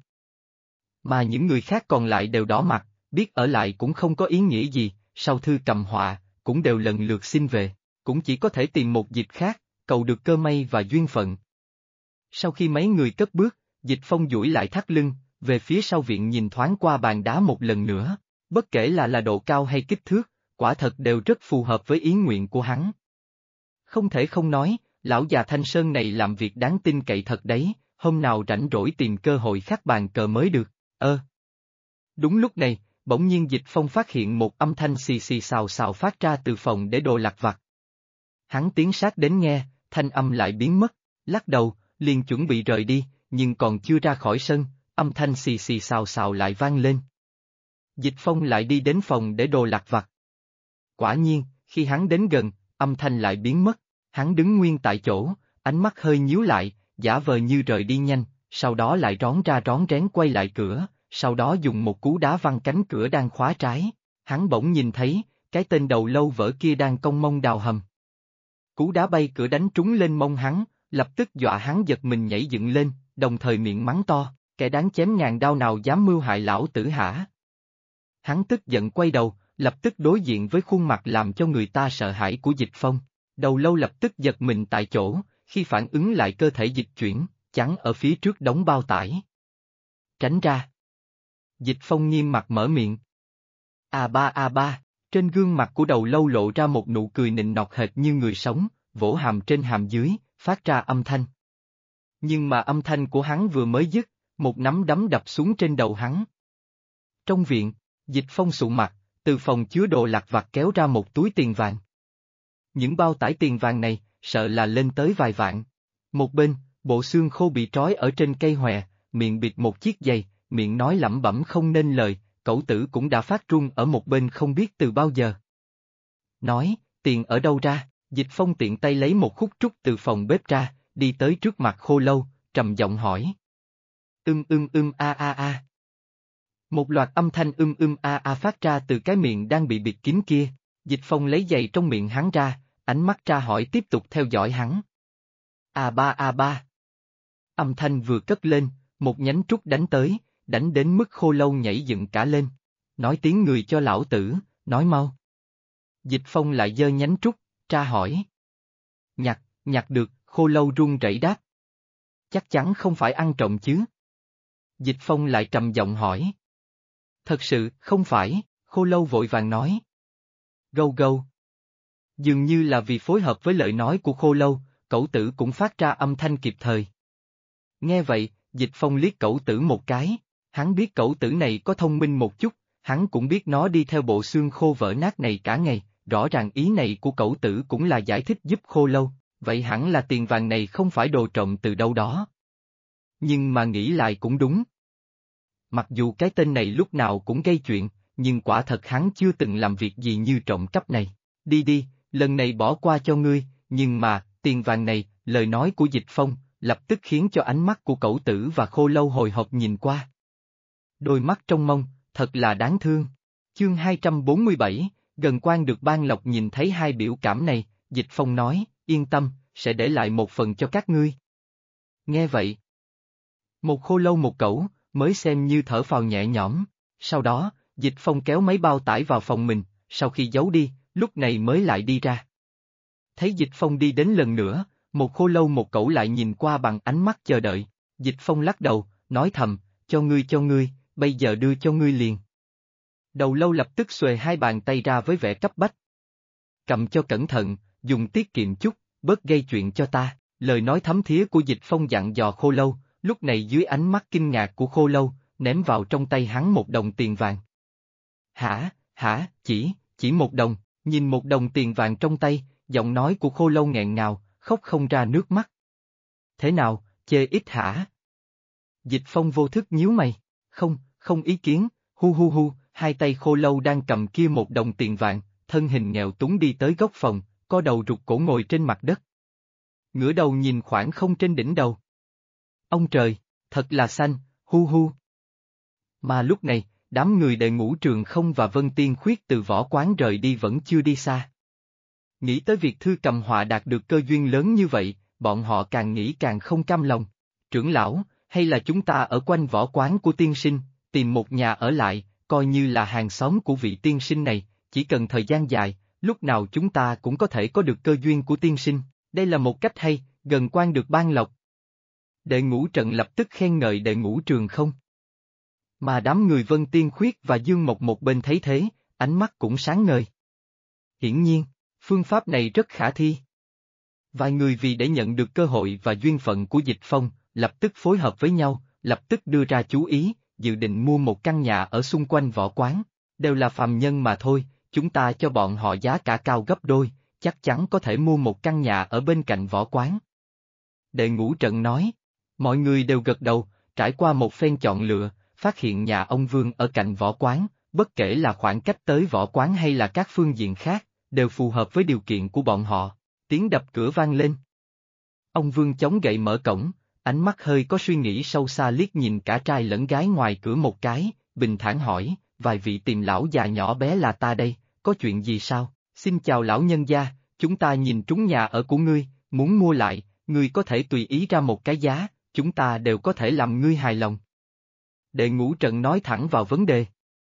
Mà những người khác còn lại đều đỏ mặt, biết ở lại cũng không có ý nghĩa gì, sau Thư Cầm Họa, cũng đều lần lượt xin về, cũng chỉ có thể tìm một dịp khác, cầu được cơ may và duyên phận. Sau khi mấy người cất bước, Dịch Phong duỗi lại thắt lưng, về phía sau viện nhìn thoáng qua bàn đá một lần nữa, bất kể là độ cao hay kích thước, quả thật đều rất phù hợp với ý nguyện của hắn. Không thể không nói, lão già Thanh Sơn này làm việc đáng tin cậy thật đấy, hôm nào rảnh rỗi tìm cơ hội khắc bàn cờ mới được, Đúng lúc này, bỗng nhiên Dịch Phong phát hiện một âm thanh xì xì xào xào phát ra từ phòng để đồ lặt vặt. Hắn tiến sát đến nghe, thanh âm lại biến mất, lắc đầu, liền chuẩn bị rời đi, nhưng còn chưa ra khỏi sân, âm thanh xì xì xào xào lại vang lên. Dịch Phong lại đi đến phòng để đồ lặt vặt. Quả nhiên, khi hắn đến gần, âm thanh lại biến mất, hắn đứng nguyên tại chỗ, ánh mắt hơi nhíu lại, giả vờ như rời đi nhanh, sau đó lại rón ra rón rén quay lại cửa, sau đó dùng một cú đá văng cánh cửa đang khóa trái. Hắn bỗng nhìn thấy, cái tên đầu lâu vỡ kia đang cong mông đào hầm. Cú đá bay cửa đánh trúng lên mông hắn, lập tức dọa hắn giật mình nhảy dựng lên, đồng thời miệng mắng to, kẻ đáng chém ngàn đao nào dám mưu hại lão tử hả? Hắn tức giận quay đầu, lập tức đối diện với khuôn mặt làm cho người ta sợ hãi của Dịch Phong. Đầu lâu lập tức giật mình tại chỗ, khi phản ứng lại cơ thể dịch chuyển, chắn ở phía trước đống bao tải. Tránh ra. Dịch Phong nghiêm mặt mở miệng. A ba, trên gương mặt của đầu lâu lộ ra một nụ cười nịnh nọt hệt như người sống, vỗ hàm trên hàm dưới, phát ra âm thanh. Nhưng mà âm thanh của hắn vừa mới dứt, một nắm đấm đập xuống trên đầu hắn. Trong viện, Dịch Phong sụ mặt, từ phòng chứa đồ lặt vặt kéo ra một túi tiền vàng. Những bao tải tiền vàng này, sợ là lên tới vài vạn. Một bên, bộ xương khô bị trói ở trên cây hòe, miệng bịt một chiếc giày, miệng nói lẩm bẩm không nên lời, cẩu tử cũng đã phát run ở một bên không biết từ bao giờ. Nói, tiền ở đâu ra? Dịch Phong tiện tay lấy một khúc trúc từ phòng bếp ra, đi tới trước mặt Khô Lâu, trầm giọng hỏi. A. Một loạt âm thanh a phát ra từ cái miệng đang bị bịt kín kia. Dịch Phong lấy giày trong miệng hắn ra, ánh mắt tra hỏi tiếp tục theo dõi hắn. A ba. Âm thanh vừa cất lên, một nhánh trúc đánh tới, đánh đến mức Khô Lâu nhảy dựng cả lên. Nói tiếng người cho lão tử, nói mau. Dịch Phong lại giơ nhánh trúc, tra hỏi. Nhặt được, Khô Lâu run rẩy đáp. Chắc chắn không phải ăn trộm chứ. Dịch Phong lại trầm giọng hỏi. Thật sự, không phải, Khô Lâu vội vàng nói. Gâu. Dường như là vì phối hợp với lời nói của Khô Lâu, cẩu tử cũng phát ra âm thanh kịp thời. Nghe vậy, Dịch Phong liếc cẩu tử một cái, hắn biết cẩu tử này có thông minh một chút, hắn cũng biết nó đi theo bộ xương khô vỡ nát này cả ngày, rõ ràng ý này của cẩu tử cũng là giải thích giúp Khô Lâu, vậy hẳn là tiền vàng này không phải đồ trộm từ đâu đó. Nhưng mà nghĩ lại cũng đúng. mặc dù cái tên này lúc nào cũng gây chuyện, nhưng quả thật hắn chưa từng làm việc gì như trộm cắp này. Đi đi, lần này bỏ qua cho ngươi, nhưng mà, tiền vàng này, lời nói của Dịch Phong, lập tức khiến cho ánh mắt của Cẩu Tử và Khô Lâu hồi hộp nhìn qua. Đôi mắt trông mong, thật là đáng thương. Chương 247, gần quan được ban lộc nhìn thấy hai biểu cảm này, Dịch Phong nói, yên tâm, sẽ để lại một phần cho các ngươi. Nghe vậy, một khô lâu một cẩu, mới xem như thở phào nhẹ nhõm. Sau đó, Dịch Phong kéo mấy bao tải vào phòng mình, sau khi giấu đi, lúc này mới lại đi ra. Thấy Dịch Phong đi đến lần nữa, một khô lâu một cẩu lại nhìn qua bằng ánh mắt chờ đợi. Dịch Phong lắc đầu, nói thầm, cho ngươi, bây giờ đưa cho ngươi liền. Đầu lâu lập tức xuề hai bàn tay ra với vẻ cấp bách. Cầm cho cẩn thận, dùng tiết kiệm chút, bớt gây chuyện cho ta. Lời nói thấm thía của Dịch Phong dặn dò khô lâu, lúc này dưới ánh mắt kinh ngạc của khô lâu, ném vào trong tay hắn một đồng tiền vàng. Hả, chỉ một đồng, nhìn một đồng tiền vàng trong tay, giọng nói của khô lâu nghẹn ngào, khóc không ra nước mắt. Thế nào, chê ít hả? Dịch Phong vô thức nhíu mày, không ý kiến, hu, hai tay khô lâu đang cầm kia một đồng tiền vàng, thân hình nghèo túng đi tới góc phòng, co đầu rụt cổ ngồi trên mặt đất. Ngửa đầu nhìn khoảng không trên đỉnh đầu. Ông trời, thật là xanh, hu. Mà lúc này, đám người Đệ Ngũ Trường Không và Vân Tiên Khuyết từ võ quán rời đi vẫn chưa đi xa. Nghĩ tới việc Thư Cầm Họa đạt được cơ duyên lớn như vậy, bọn họ càng nghĩ càng không cam lòng. Trưởng lão, hay là chúng ta ở quanh võ quán của tiên sinh, tìm một nhà ở lại, coi như là hàng xóm của vị tiên sinh này, chỉ cần thời gian dài, lúc nào chúng ta cũng có thể có được cơ duyên của tiên sinh, đây là một cách hay, gần quan được ban lộc. Đệ Ngũ Trận lập tức khen ngợi Đệ Ngũ Trường Không. Mà đám người Vân Tiên Khuyết và Dương Mộc một bên thấy thế, ánh mắt cũng sáng ngời. Hiển nhiên, phương pháp này rất khả thi. Vài người vì để nhận được cơ hội và duyên phận của Dịch Phong, lập tức phối hợp với nhau, lập tức đưa ra chú ý, dự định mua một căn nhà ở xung quanh võ quán. Đều là phàm nhân mà thôi, chúng ta cho bọn họ giá cả cao gấp đôi, chắc chắn có thể mua một căn nhà ở bên cạnh võ quán. Đệ Ngũ Trận nói, mọi người đều gật đầu, trải qua một phen chọn lựa, phát hiện nhà ông Vương ở cạnh võ quán, bất kể là khoảng cách tới võ quán hay là các phương diện khác, đều phù hợp với điều kiện của bọn họ. Tiếng đập cửa vang lên. Ông Vương chống gậy mở cổng, ánh mắt hơi có suy nghĩ sâu xa liếc nhìn cả trai lẫn gái ngoài cửa một cái, bình thản hỏi, vài vị tìm lão già nhỏ bé là ta đây, có chuyện gì sao? Xin chào lão nhân gia, chúng ta nhìn trúng nhà ở của ngươi, muốn mua lại, ngươi có thể tùy ý ra một cái giá, chúng ta đều có thể làm ngươi hài lòng. Đệ Ngũ Trận nói thẳng vào vấn đề.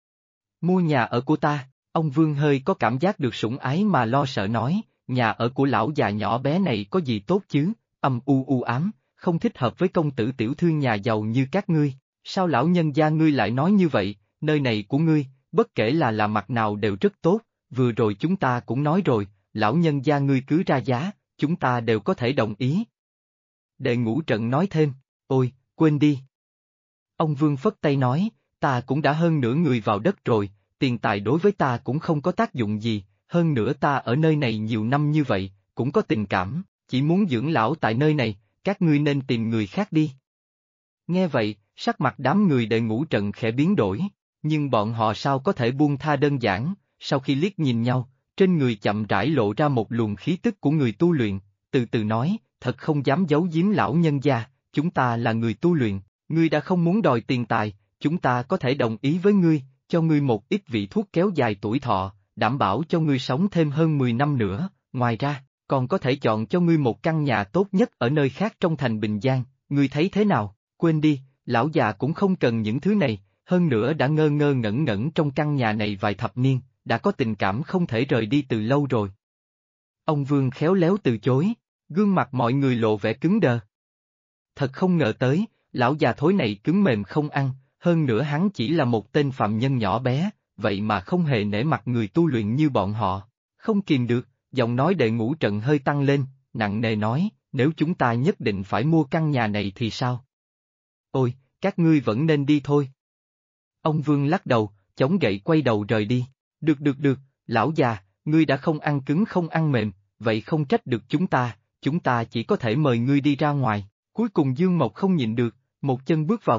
Mua nhà ở của ta, ông Vương hơi có cảm giác được sủng ái mà lo sợ nói, nhà ở của lão già nhỏ bé này có gì tốt chứ, âm u ám, không thích hợp với công tử tiểu thư nhà giàu như các ngươi, sao lão nhân gia ngươi lại nói như vậy, nơi này của ngươi, bất kể là mặt nào đều rất tốt, vừa rồi chúng ta cũng nói rồi, lão nhân gia ngươi cứ ra giá, chúng ta đều có thể đồng ý. Đệ Ngũ Trận nói thêm, ôi, quên đi. Ông Vương phất tay nói, ta cũng đã hơn nửa người vào đất rồi, tiền tài đối với ta cũng không có tác dụng gì, hơn nữa ta ở nơi này nhiều năm như vậy, cũng có tình cảm, chỉ muốn dưỡng lão tại nơi này, các ngươi nên tìm người khác đi. Nghe vậy, sắc mặt đám người Đệ Ngũ Trận khẽ biến đổi, nhưng bọn họ sao có thể buông tha đơn giản, sau khi liếc nhìn nhau, trên người chậm rãi lộ ra một luồng khí tức của người tu luyện, từ từ nói, thật không dám giấu giếm lão nhân gia, chúng ta là người tu luyện, ngươi đã không muốn đòi tiền tài, chúng ta có thể đồng ý với ngươi, cho ngươi một ít vị thuốc kéo dài tuổi thọ, đảm bảo cho ngươi sống thêm hơn 10 năm nữa, ngoài ra, còn có thể chọn cho ngươi một căn nhà tốt nhất ở nơi khác trong thành Bình Giang, ngươi thấy thế nào? Quên đi, lão già cũng không cần những thứ này, hơn nữa đã ngơ ngơ ngẩn ngẩn trong căn nhà này vài thập niên, đã có tình cảm không thể rời đi từ lâu rồi. Ông Vương khéo léo từ chối, gương mặt mọi người lộ vẻ cứng đờ. Thật không ngờ tới, lão già thối này cứng mềm không ăn, hơn nữa hắn chỉ là một tên phạm nhân nhỏ bé, vậy mà không hề nể mặt người tu luyện như bọn họ. Không kìm được, giọng nói Đệ Ngũ Trận hơi tăng lên, nặng nề nói, nếu chúng ta nhất định phải mua căn nhà này thì sao? Ôi, các ngươi vẫn nên đi thôi. Ông Vương lắc đầu, chống gậy quay đầu rời đi. Được, lão già, ngươi đã không ăn cứng không ăn mềm, vậy không trách được chúng ta chỉ có thể mời ngươi đi ra ngoài. Cuối cùng Dương Mộc không nhịn được, một chân bước vào phòng,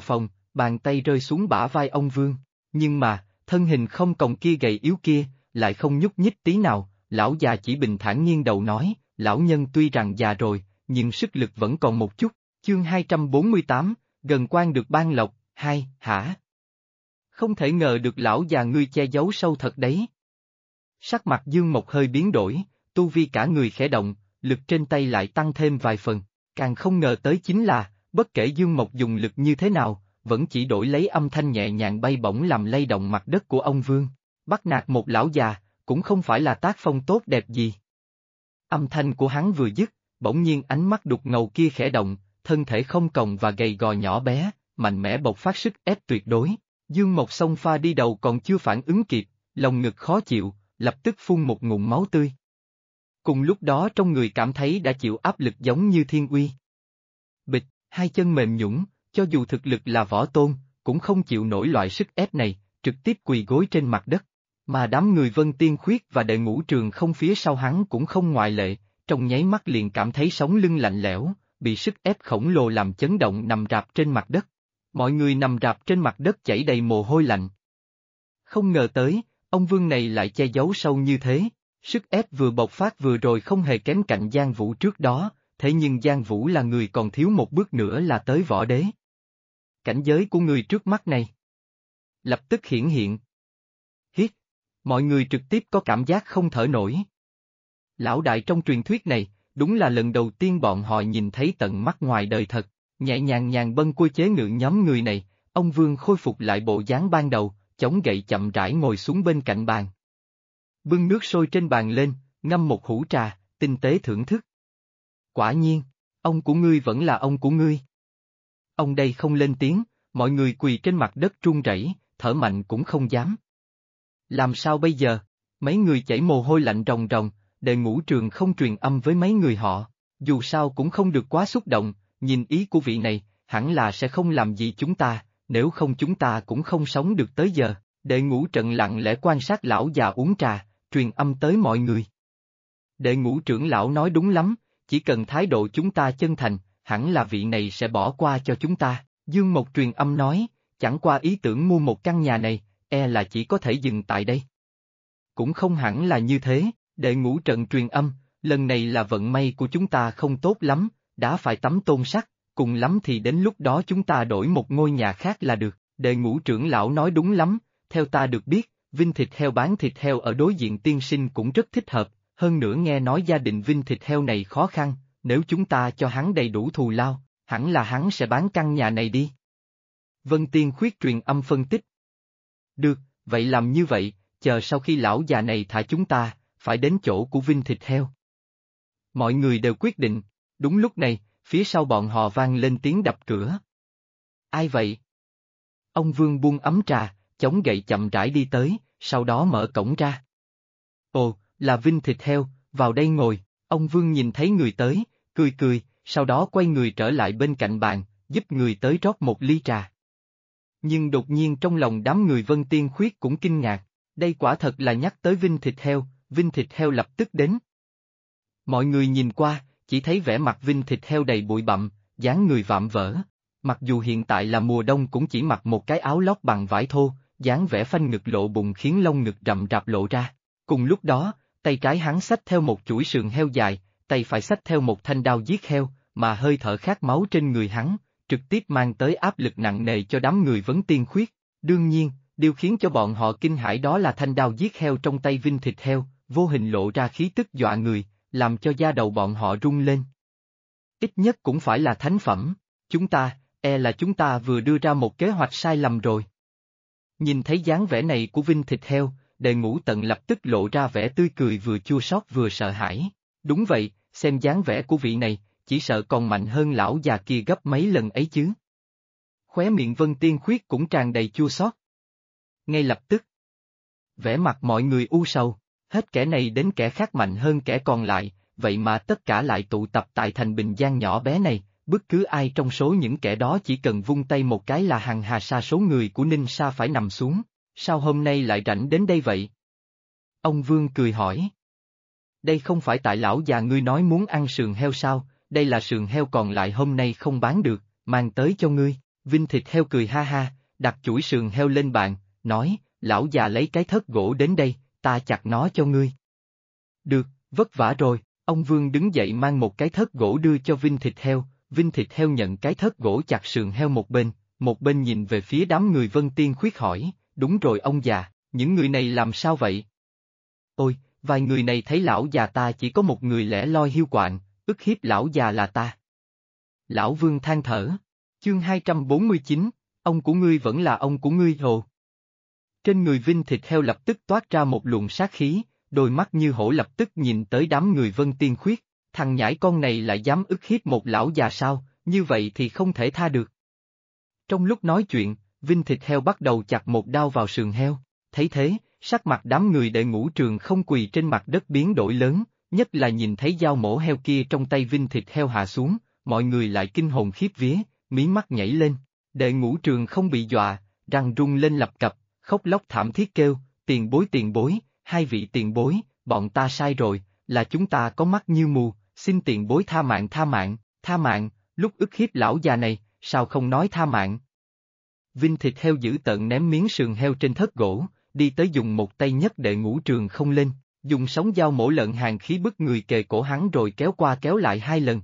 bàn tay rơi xuống bả vai ông Vương, nhưng mà, thân hình không còng kia gầy yếu kia, lại không nhúc nhích tí nào, lão già chỉ bình thản nghiêng đầu nói, lão nhân tuy rằng già rồi, nhưng sức lực vẫn còn một chút, chương 248, gần quan được ban lộc, hai, hả? Không thể ngờ được lão già ngươi che giấu sâu thật đấy. Sắc mặt Dương Mộc hơi biến đổi, tu vi cả người khẽ động, lực trên tay lại tăng thêm vài phần, càng không ngờ tới chính là, bất kể Dương Mộc dùng lực như thế nào, vẫn chỉ đổi lấy âm thanh nhẹ nhàng bay bổng làm lay động mặt đất của ông Vương. Bắt nạt một lão già, cũng không phải là tác phong tốt đẹp gì. Âm thanh của hắn vừa dứt, bỗng nhiên ánh mắt đục ngầu kia khẽ động, thân thể không còng và gầy gò nhỏ bé, mạnh mẽ bộc phát sức ép tuyệt đối. Dương Mộc xông pha đi đầu còn chưa phản ứng kịp, lồng ngực khó chịu, lập tức phun một ngụm máu tươi. Cùng lúc đó trong người cảm thấy đã chịu áp lực giống như thiên uy. Bịch, hai chân mềm nhũn, cho dù thực lực là võ tôn, cũng không chịu nổi loại sức ép này, trực tiếp quỳ gối trên mặt đất. Mà đám người Vân Tiên Khuyết và đệ ngũ trường không phía sau hắn cũng không ngoại lệ, trong nháy mắt liền cảm thấy sống lưng lạnh lẽo, bị sức ép khổng lồ làm chấn động nằm rạp trên mặt đất. Mọi người nằm rạp trên mặt đất chảy đầy mồ hôi lạnh. Không ngờ tới, ông Vương này lại che giấu sâu như thế, sức ép vừa bộc phát vừa rồi không hề kém cạnh Giang Vũ trước đó, thế nhưng Giang Vũ là người còn thiếu một bước nữa là tới võ đế. Cảnh giới của người trước mắt này lập tức hiển hiện. Hít, mọi người trực tiếp có cảm giác không thở nổi. Lão đại trong truyền thuyết này, đúng là lần đầu tiên bọn họ nhìn thấy tận mắt ngoài đời thật, nhẹ nhàng nhàng bâng cua chế ngự nhóm người này, ông Vương khôi phục lại bộ dáng ban đầu, chống gậy chậm rãi ngồi xuống bên cạnh bàn. Bưng nước sôi trên bàn lên, ngâm một hũ trà, tinh tế thưởng thức. Quả nhiên, ông của ngươi vẫn là ông của ngươi. Ông đây không lên tiếng, mọi người quỳ trên mặt đất run rẩy, thở mạnh cũng không dám. Làm sao bây giờ? Mấy người chảy mồ hôi lạnh ròng ròng, đệ ngũ trường không truyền âm với mấy người họ, dù sao cũng không được quá xúc động, nhìn ý của vị này, hẳn là sẽ không làm gì chúng ta, nếu không chúng ta cũng không sống được tới giờ. Đệ ngũ trận lặng lẽ quan sát lão già uống trà, truyền âm tới mọi người. Đệ ngũ trưởng lão nói đúng lắm, chỉ cần thái độ chúng ta chân thành, hẳn là vị này sẽ bỏ qua cho chúng ta. Dương Mộc truyền âm nói, chẳng qua ý tưởng mua một căn nhà này, e là chỉ có thể dừng tại đây. Cũng không hẳn là như thế, đệ ngũ trận truyền âm, lần này là vận may của chúng ta không tốt lắm, đã phải tắm tôn sắt, cùng lắm thì đến lúc đó chúng ta đổi một ngôi nhà khác là được. Đệ ngũ trưởng lão nói đúng lắm, theo ta được biết, Vinh thịt heo bán thịt heo ở đối diện tiên sinh cũng rất thích hợp, hơn nữa nghe nói gia đình Vinh thịt heo này khó khăn, nếu chúng ta cho hắn đầy đủ thù lao, hẳn là hắn sẽ bán căn nhà này đi. Vân Tiên Khuyết truyền âm phân tích. Được, vậy làm như vậy, chờ sau khi lão già này thả chúng ta, phải đến chỗ của Vinh thịt heo. Mọi người đều quyết định, đúng lúc này, phía sau bọn họ vang lên tiếng đập cửa. Ai vậy? Ông Vương buông ấm trà, chống gậy chậm rãi đi tới, sau đó mở cổng ra. Ồ, là Vinh thịt heo, vào đây ngồi, ông Vương nhìn thấy người tới, cười cười, sau đó quay người trở lại bên cạnh bàn, giúp người tới rót một ly trà. Nhưng đột nhiên trong lòng đám người Vân Tiên Khuyết cũng kinh ngạc, đây quả thật là nhắc tới Vinh thịt heo lập tức đến. Mọi người nhìn qua, chỉ thấy vẻ mặt Vinh thịt heo đầy bụi bặm, dáng người vạm vỡ. Mặc dù hiện tại là mùa đông cũng chỉ mặc một cái áo lót bằng vải thô, dáng vẻ phanh ngực lộ bụng khiến lông ngực rậm rạp lộ ra. Cùng lúc đó, tay trái hắn xách theo một chuỗi sườn heo dài, tay phải xách theo một thanh đao giết heo, mà hơi thở khát máu trên người hắn, trực tiếp mang tới áp lực nặng nề cho đám người Vấn Tiên Khuyết. Đương nhiên, điều khiến cho bọn họ kinh hãi đó là thanh đao giết heo trong tay Vinh thịt heo, vô hình lộ ra khí tức dọa người, làm cho da đầu bọn họ rung lên. Ít nhất cũng phải là thánh phẩm, chúng ta vừa đưa ra một kế hoạch sai lầm rồi. Nhìn thấy dáng vẻ này của Vinh thịt heo, đệ ngũ tận lập tức lộ ra vẻ tươi cười vừa chua xót vừa sợ hãi. Đúng vậy, xem dáng vẻ của vị này, chỉ sợ còn mạnh hơn lão già kia gấp mấy lần ấy chứ. Khóe miệng Vân Tiên Khuyết cũng tràn đầy chua xót. Ngay lập tức, vẻ mặt mọi người u sầu, hết kẻ này đến kẻ khác mạnh hơn kẻ còn lại, vậy mà tất cả lại tụ tập tại thành Bình Giang nhỏ bé này. Bất cứ ai trong số những kẻ đó chỉ cần vung tay một cái là hằng hà sa số người của Ninh Sa phải nằm xuống, sao hôm nay lại rảnh đến đây vậy? Ông Vương cười hỏi. Đây không phải tại lão già ngươi nói muốn ăn sườn heo sao, đây là sườn heo còn lại hôm nay không bán được, mang tới cho ngươi. Vinh thịt heo cười ha ha, đặt chuỗi sườn heo lên bàn, nói, lão già lấy cái thớt gỗ đến đây, ta chặt nó cho ngươi. Được, vất vả rồi, ông Vương đứng dậy mang một cái thớt gỗ đưa cho Vinh thịt heo nhận cái thớt gỗ chặt sườn heo một bên nhìn về phía đám người Vân Tiên Khuyết hỏi, đúng rồi ông già, những người này làm sao vậy? Ôi, vài người này thấy lão già ta chỉ có một người lẻ loi hiu quạnh, ức hiếp lão già là ta. Lão Vương than thở. Chương 249, ông của ngươi vẫn là ông của ngươi hồ. Trên người Vinh thịt heo lập tức toát ra một luồng sát khí, đôi mắt như hổ lập tức nhìn tới đám người Vân Tiên Khuyết, thằng nhãi con này lại dám ức hiếp một lão già sao, như vậy thì không thể tha được. Trong lúc nói chuyện, Vinh thịt heo bắt đầu chặt một đao vào sườn heo, thấy thế, sắc mặt đám người Đệ Ngũ Trường không quỳ trên mặt đất biến đổi lớn, nhất là nhìn thấy dao mổ heo kia trong tay Vinh thịt heo hạ xuống, mọi người lại kinh hồn khiếp vía, mí mắt nhảy lên. Đệ Ngũ Trường không bị dọa, răng rung lên lập cập, khóc lóc thảm thiết kêu, tiền bối, hai vị tiền bối, bọn ta sai rồi, là chúng ta có mắt như mù, xin tiền bối tha mạng, lúc ức hiếp lão già này, sao không nói tha mạng. Vinh thịt heo dữ tợn ném miếng sườn heo trên thớt gỗ, đi tới dùng một tay nhấc Đệ Ngũ Trường không lên, dùng sóng dao mổ lợn hàng khí bức người kề cổ hắn rồi kéo qua kéo lại 2 lần.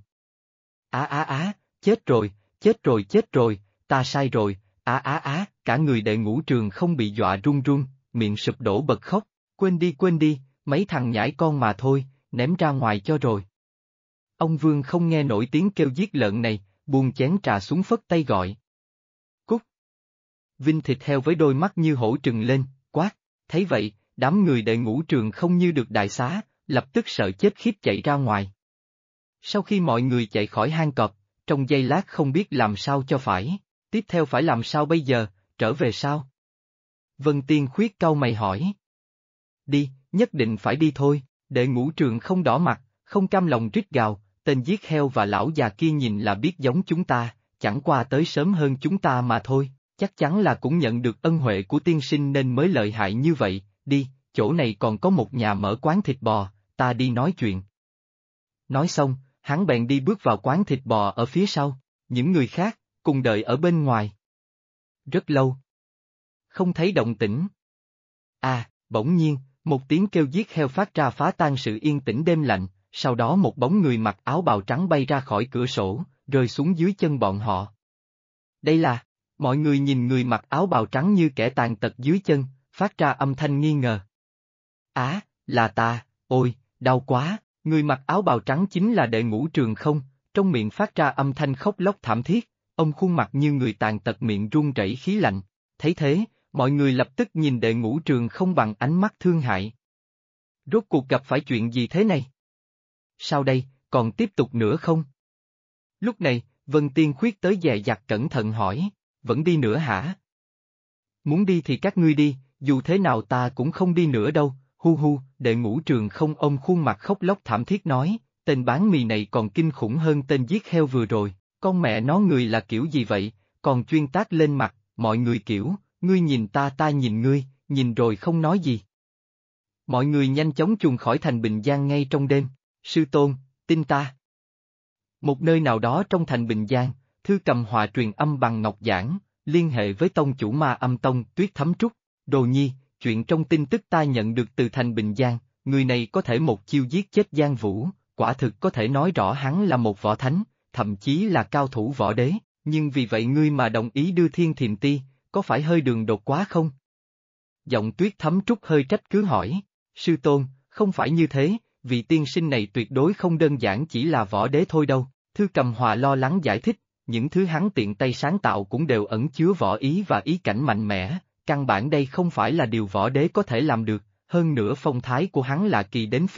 Chết rồi, ta sai rồi, cả người Đệ Ngũ Trường không bị dọa run run, miệng sụp đổ bật khóc, quên đi, mấy thằng nhãi con mà thôi, ném ra ngoài cho rồi. Ông Vương không nghe nổi tiếng kêu giết lợn này, buông chén trà xuống phất tay gọi. Cút! Vinh thịt heo với đôi mắt như hổ trừng lên, quát, thấy vậy, đám người Đệ Ngũ Trường không như được đại xá, lập tức sợ chết khiếp chạy ra ngoài. Sau khi mọi người chạy khỏi hang cọp, trong giây lát không biết làm sao cho phải, tiếp theo phải làm sao bây giờ, trở về sao? Vân Tiên Khuyết cau mày hỏi. Đi, nhất định phải đi thôi, Đệ Ngũ Trường không đỏ mặt, không cam lòng rít gào, tên giết heo và lão già kia nhìn là biết giống chúng ta, chẳng qua tới sớm hơn chúng ta mà thôi, chắc chắn là cũng nhận được ân huệ của tiên sinh nên mới lợi hại như vậy, đi, chỗ này còn có một nhà mở quán thịt bò, ta đi nói chuyện. Nói xong, hắn bèn đi bước vào quán thịt bò ở phía sau, những người khác, cùng đợi ở bên ngoài. Rất lâu. Không thấy động tĩnh. Bỗng nhiên, một tiếng kêu giết heo phát ra phá tan sự yên tĩnh đêm lạnh, sau đó một bóng người mặc áo bào trắng bay ra khỏi cửa sổ, rơi xuống dưới chân bọn họ. Đây là, mọi người nhìn người mặc áo bào trắng như kẻ tàn tật dưới chân, phát ra âm thanh nghi ngờ. Là ta, ôi, đau quá, người mặc áo bào trắng chính là Đệ Ngũ Trường không, trong miệng phát ra âm thanh khóc lóc thảm thiết, ông khuôn mặt như người tàn tật miệng run rẩy khí lạnh, thấy thế, mọi người lập tức nhìn Đệ Ngũ Trường không bằng ánh mắt thương hại. Rốt cuộc gặp phải chuyện gì thế này? Sao đây, còn tiếp tục nữa không? Lúc này, Vân Tiên Khuyết tới dè dặt cẩn thận hỏi, vẫn đi nữa hả? Muốn đi thì các ngươi đi, dù thế nào ta cũng không đi nữa đâu, hu, Đệ Ngũ Trường không ôm khuôn mặt khóc lóc thảm thiết nói, tên bán mì này còn kinh khủng hơn tên giết heo vừa rồi, con mẹ nó người là kiểu gì vậy, còn chuyên tác lên mặt, mọi người kiểu, ngươi nhìn ta nhìn ngươi, nhìn rồi không nói gì. Mọi người nhanh chóng chuồn khỏi thành Bình Giang ngay trong đêm, sư tôn, tin ta. Một nơi nào đó trong thành Bình Giang, Thư Cầm Họa truyền âm bằng ngọc giảng, liên hệ với tông chủ Ma Âm Tông Tuyết Thấm Trúc, Đồ Nhi, chuyện trong tin tức ta nhận được từ thành Bình Giang, người này có thể một chiêu giết chết Giang Vũ, quả thực có thể nói rõ hắn là một võ thánh, thậm chí là cao thủ võ đế, nhưng vì vậy ngươi mà đồng ý đưa Thiên Thiềm Ti, có phải hơi đường đột quá không? Giọng Tuyết Thấm Trúc hơi trách cứ hỏi, sư tôn, không phải như thế, vị tiên sinh này tuyệt đối không đơn giản chỉ là võ đế thôi đâu, Thư Cầm Họa lo lắng giải thích, những thứ hắn tiện tay sáng tạo cũng đều ẩn chứa võ ý và ý cảnh mạnh mẽ, căn bản đây không phải là điều võ đế có thể làm được, hơn nữa phong thái của hắn là kỳ đến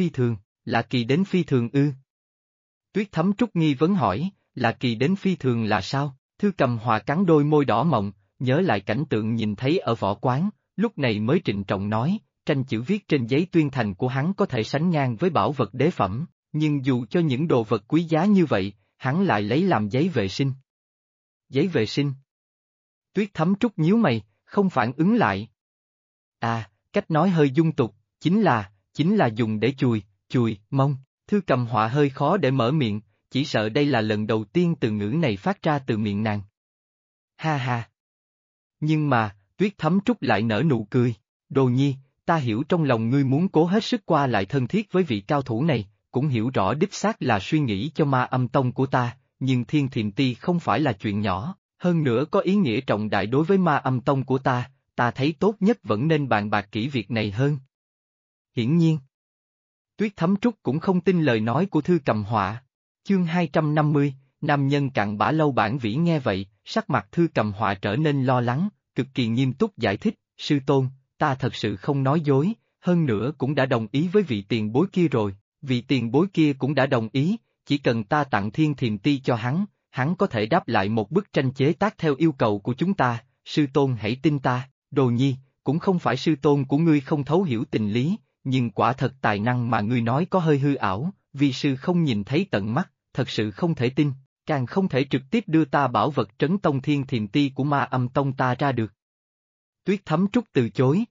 phi thường ư. Tuyết Thấm Trúc nghi vấn hỏi, là kỳ đến phi thường là sao? Thư Cầm Họa cắn đôi môi đỏ mọng, nhớ lại cảnh tượng nhìn thấy ở võ quán, lúc này mới trịnh trọng nói, tranh chữ viết trên giấy tuyên thành của hắn có thể sánh ngang với bảo vật đế phẩm, nhưng dù cho những đồ vật quý giá như vậy, hắn lại lấy làm giấy vệ sinh. Giấy vệ sinh? Tuyết Thấm Trúc nhíu mày, không phản ứng lại. Cách nói hơi dung tục, chính là dùng để chùi, mông. Thư Cầm Họa hơi khó để mở miệng, chỉ sợ đây là lần đầu tiên từ ngữ này phát ra từ miệng nàng. Ha ha. Nhưng mà, Tuyết Thấm Trúc lại nở nụ cười. Đồ nhi, ta hiểu trong lòng ngươi muốn cố hết sức qua lại thân thiết với vị cao thủ này, cũng hiểu rõ đích xác là suy nghĩ cho Ma Âm Tông của ta, nhưng Thiên Thiềm Ti không phải là chuyện nhỏ, hơn nữa có ý nghĩa trọng đại đối với Ma Âm Tông của ta thấy tốt nhất vẫn nên bàn bạc kỹ việc này hơn. Hiển nhiên, Tuyết Thấm Trúc cũng không tin lời nói của Thư Cầm Họa. Chương 250, nam nhân cặn bã Lâu Bản Vĩ nghe vậy, sắc mặt Thư Cầm Họa trở nên lo lắng, cực kỳ nghiêm túc giải thích, sư tôn, ta thật sự không nói dối, hơn nữa cũng đã đồng ý với vị tiền bối kia rồi, vị tiền bối kia cũng đã đồng ý, chỉ cần ta tặng Thiên Thiềm Ti cho hắn có thể đáp lại một bức tranh chế tác theo yêu cầu của chúng ta, sư tôn hãy tin ta, đồ nhi, cũng không phải sư tôn của ngươi không thấu hiểu tình lý, nhưng quả thật tài năng mà ngươi nói có hơi hư ảo, vi sư không nhìn thấy tận mắt, thật sự không thể tin, càng không thể trực tiếp đưa ta bảo vật trấn tông Thiên Thiềm Ti của Ma Âm Tông ta ra được. Tuyết Thấm Trúc từ chối.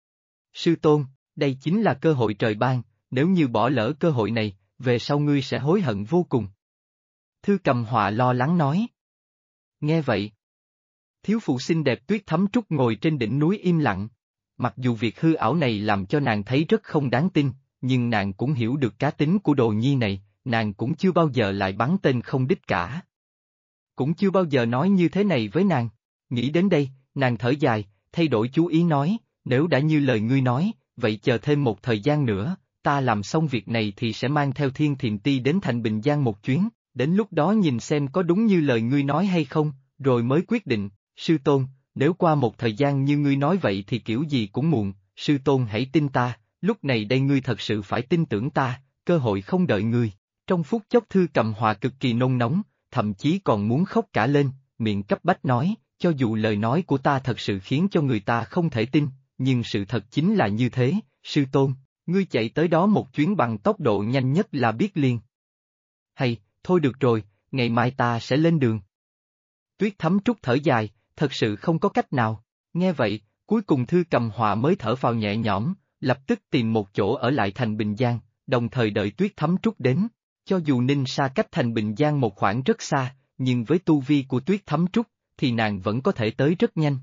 Sư tôn, đây chính là cơ hội trời ban, nếu như bỏ lỡ cơ hội này, về sau ngươi sẽ hối hận vô cùng. Thư Cầm Họa lo lắng nói. Nghe vậy, thiếu phụ xinh đẹp Tuyết Thấm Trúc ngồi trên đỉnh núi im lặng. Mặc dù việc hư ảo này làm cho nàng thấy rất không đáng tin, nhưng nàng cũng hiểu được cá tính của đồ nhi này, nàng cũng chưa bao giờ lại bắn tên không đích cả. Cũng chưa bao giờ nói như thế này với nàng. Nghĩ đến đây, nàng thở dài, thay đổi chú ý nói, nếu đã như lời ngươi nói, vậy chờ thêm một thời gian nữa, ta làm xong việc này thì sẽ mang theo Thiên Thiềm Ti đến thành Bình Giang một chuyến, đến lúc đó nhìn xem có đúng như lời ngươi nói hay không, rồi mới quyết định, sư tôn, nếu qua một thời gian như ngươi nói vậy thì kiểu gì cũng muộn, sư tôn hãy tin ta, lúc này đây ngươi thật sự phải tin tưởng ta, cơ hội không đợi ngươi. Trong phút chốc Thư Cầm Họa cực kỳ nôn nóng, thậm chí còn muốn khóc cả lên, miệng cấp bách nói, cho dù lời nói của ta thật sự khiến cho người ta không thể tin, nhưng sự thật chính là như thế, sư tôn, ngươi chạy tới đó một chuyến bằng tốc độ nhanh nhất là biết liền. Hay, thôi được rồi, ngày mai ta sẽ lên đường. Tuyết Thấm Trúc thở dài, thật sự không có cách nào, nghe vậy, cuối cùng Thư Cầm Họa mới thở phào nhẹ nhõm, lập tức tìm một chỗ ở lại thành Bình Giang, đồng thời đợi Tuyết Thấm Trúc đến. Cho dù Ninh Sa cách thành Bình Giang một khoảng rất xa, nhưng với tu vi của Tuyết Thấm Trúc, thì nàng vẫn có thể tới rất nhanh.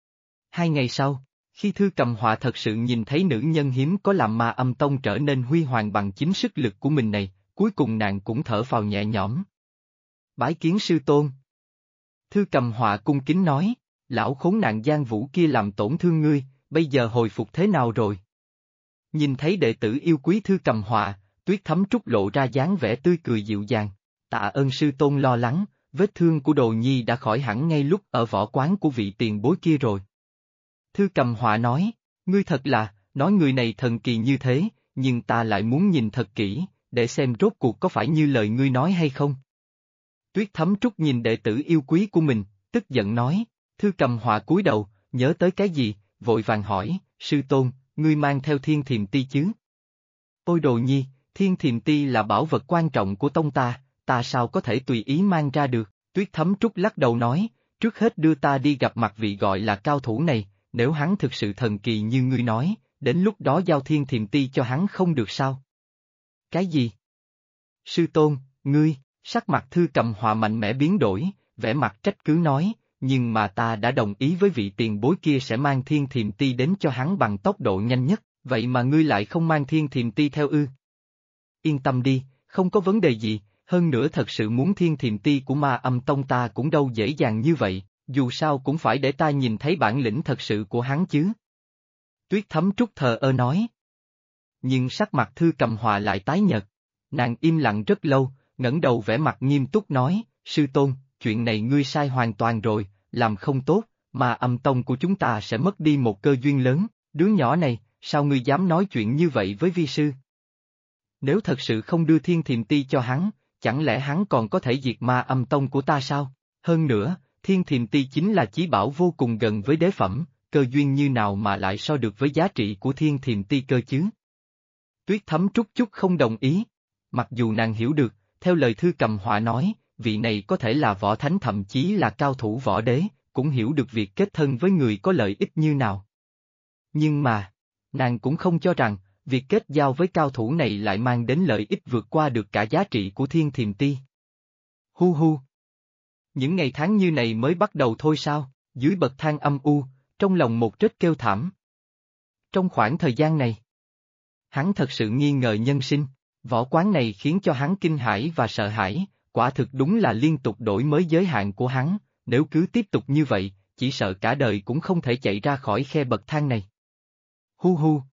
2 ngày sau, khi Thư Cầm Họa thật sự nhìn thấy nữ nhân hiếm có làm Ma Âm Tông trở nên huy hoàng bằng chính sức lực của mình này, cuối cùng nàng cũng thở phào nhẹ nhõm. Bái kiến sư tôn. Thư Cầm Họa cung kính nói, lão khốn nạn Giang Vũ kia làm tổn thương ngươi, bây giờ hồi phục thế nào rồi? Nhìn thấy đệ tử yêu quý Thư Cầm Họa, Tuyết Thấm Trúc lộ ra dáng vẻ tươi cười dịu dàng. Tạ ơn sư tôn lo lắng, vết thương của đồ nhi đã khỏi hẳn ngay lúc ở võ quán của vị tiền bối kia rồi. Thư Cầm Họa nói, ngươi thật là, nói người này thần kỳ như thế, nhưng ta lại muốn nhìn thật kỹ, để xem rốt cuộc có phải như lời ngươi nói hay không. Tuyết Thấm Trúc nhìn đệ tử yêu quý của mình, tức giận nói, Thư Cầm Họa cúi đầu, nhớ tới cái gì, vội vàng hỏi, sư tôn, ngươi mang theo Thiên Thiềm Ti chứ? Ôi đồ nhi, Thiên Thiềm Ti là bảo vật quan trọng của tông ta sao có thể tùy ý mang ra được, Tuyết Thấm Trúc lắc đầu nói, trước hết đưa ta đi gặp mặt vị gọi là cao thủ này, nếu hắn thực sự thần kỳ như ngươi nói, đến lúc đó giao Thiên Thiềm Ti cho hắn không được sao? Cái gì? Sư tôn, ngươi, sắc mặt Thư Cầm Họa mạnh mẽ biến đổi, vẻ mặt trách cứ nói, nhưng mà ta đã đồng ý với vị tiền bối kia sẽ mang Thiên Thiềm Ti đến cho hắn bằng tốc độ nhanh nhất, vậy mà ngươi lại không mang Thiên Thiềm Ti theo ư? Yên tâm đi, không có vấn đề gì, hơn nữa thật sự muốn Thiên Thiềm Ti của Ma Âm Tông ta cũng đâu dễ dàng như vậy, dù sao cũng phải để ta nhìn thấy bản lĩnh thật sự của hắn chứ. Tuyết Thấm Trúc thờ ơ nói. Nhưng sắc mặt Thư Cầm Họa lại tái nhợt, nàng im lặng rất lâu, ngẩng đầu vẻ mặt nghiêm túc nói, sư tôn, chuyện này ngươi sai hoàn toàn rồi, làm không tốt, Ma Âm Tông của chúng ta sẽ mất đi một cơ duyên lớn, đứa nhỏ này, sao ngươi dám nói chuyện như vậy với vi sư? Nếu thật sự không đưa Thiên Thiềm Ti cho hắn, chẳng lẽ hắn còn có thể diệt Ma Âm Tông của ta sao? Hơn nữa, Thiên Thiềm Ti chính là chí bảo vô cùng gần với đế phẩm, cơ duyên như nào mà lại so được với giá trị của Thiên Thiềm Ti cơ chứ? Tuyết Thấm Trúc chút không đồng ý. Mặc dù nàng hiểu được, theo lời Thư Cầm Họa nói, vị này có thể là võ thánh thậm chí là cao thủ võ đế, cũng hiểu được việc kết thân với người có lợi ích như nào. Nhưng mà, nàng cũng không cho rằng, việc kết giao với cao thủ này lại mang đến lợi ích vượt qua được cả giá trị của Thiên Thiềm Ti. Hu hu. Những ngày tháng như này mới bắt đầu thôi sao? Dưới bậc thang âm u, trong lòng một trích kêu thảm. Trong khoảng thời gian này, hắn thật sự nghi ngờ nhân sinh, võ quán này khiến cho hắn kinh hãi và sợ hãi, quả thực đúng là liên tục đổi mới giới hạn của hắn, nếu cứ tiếp tục như vậy, chỉ sợ cả đời cũng không thể chạy ra khỏi khe bậc thang này. Hu hu,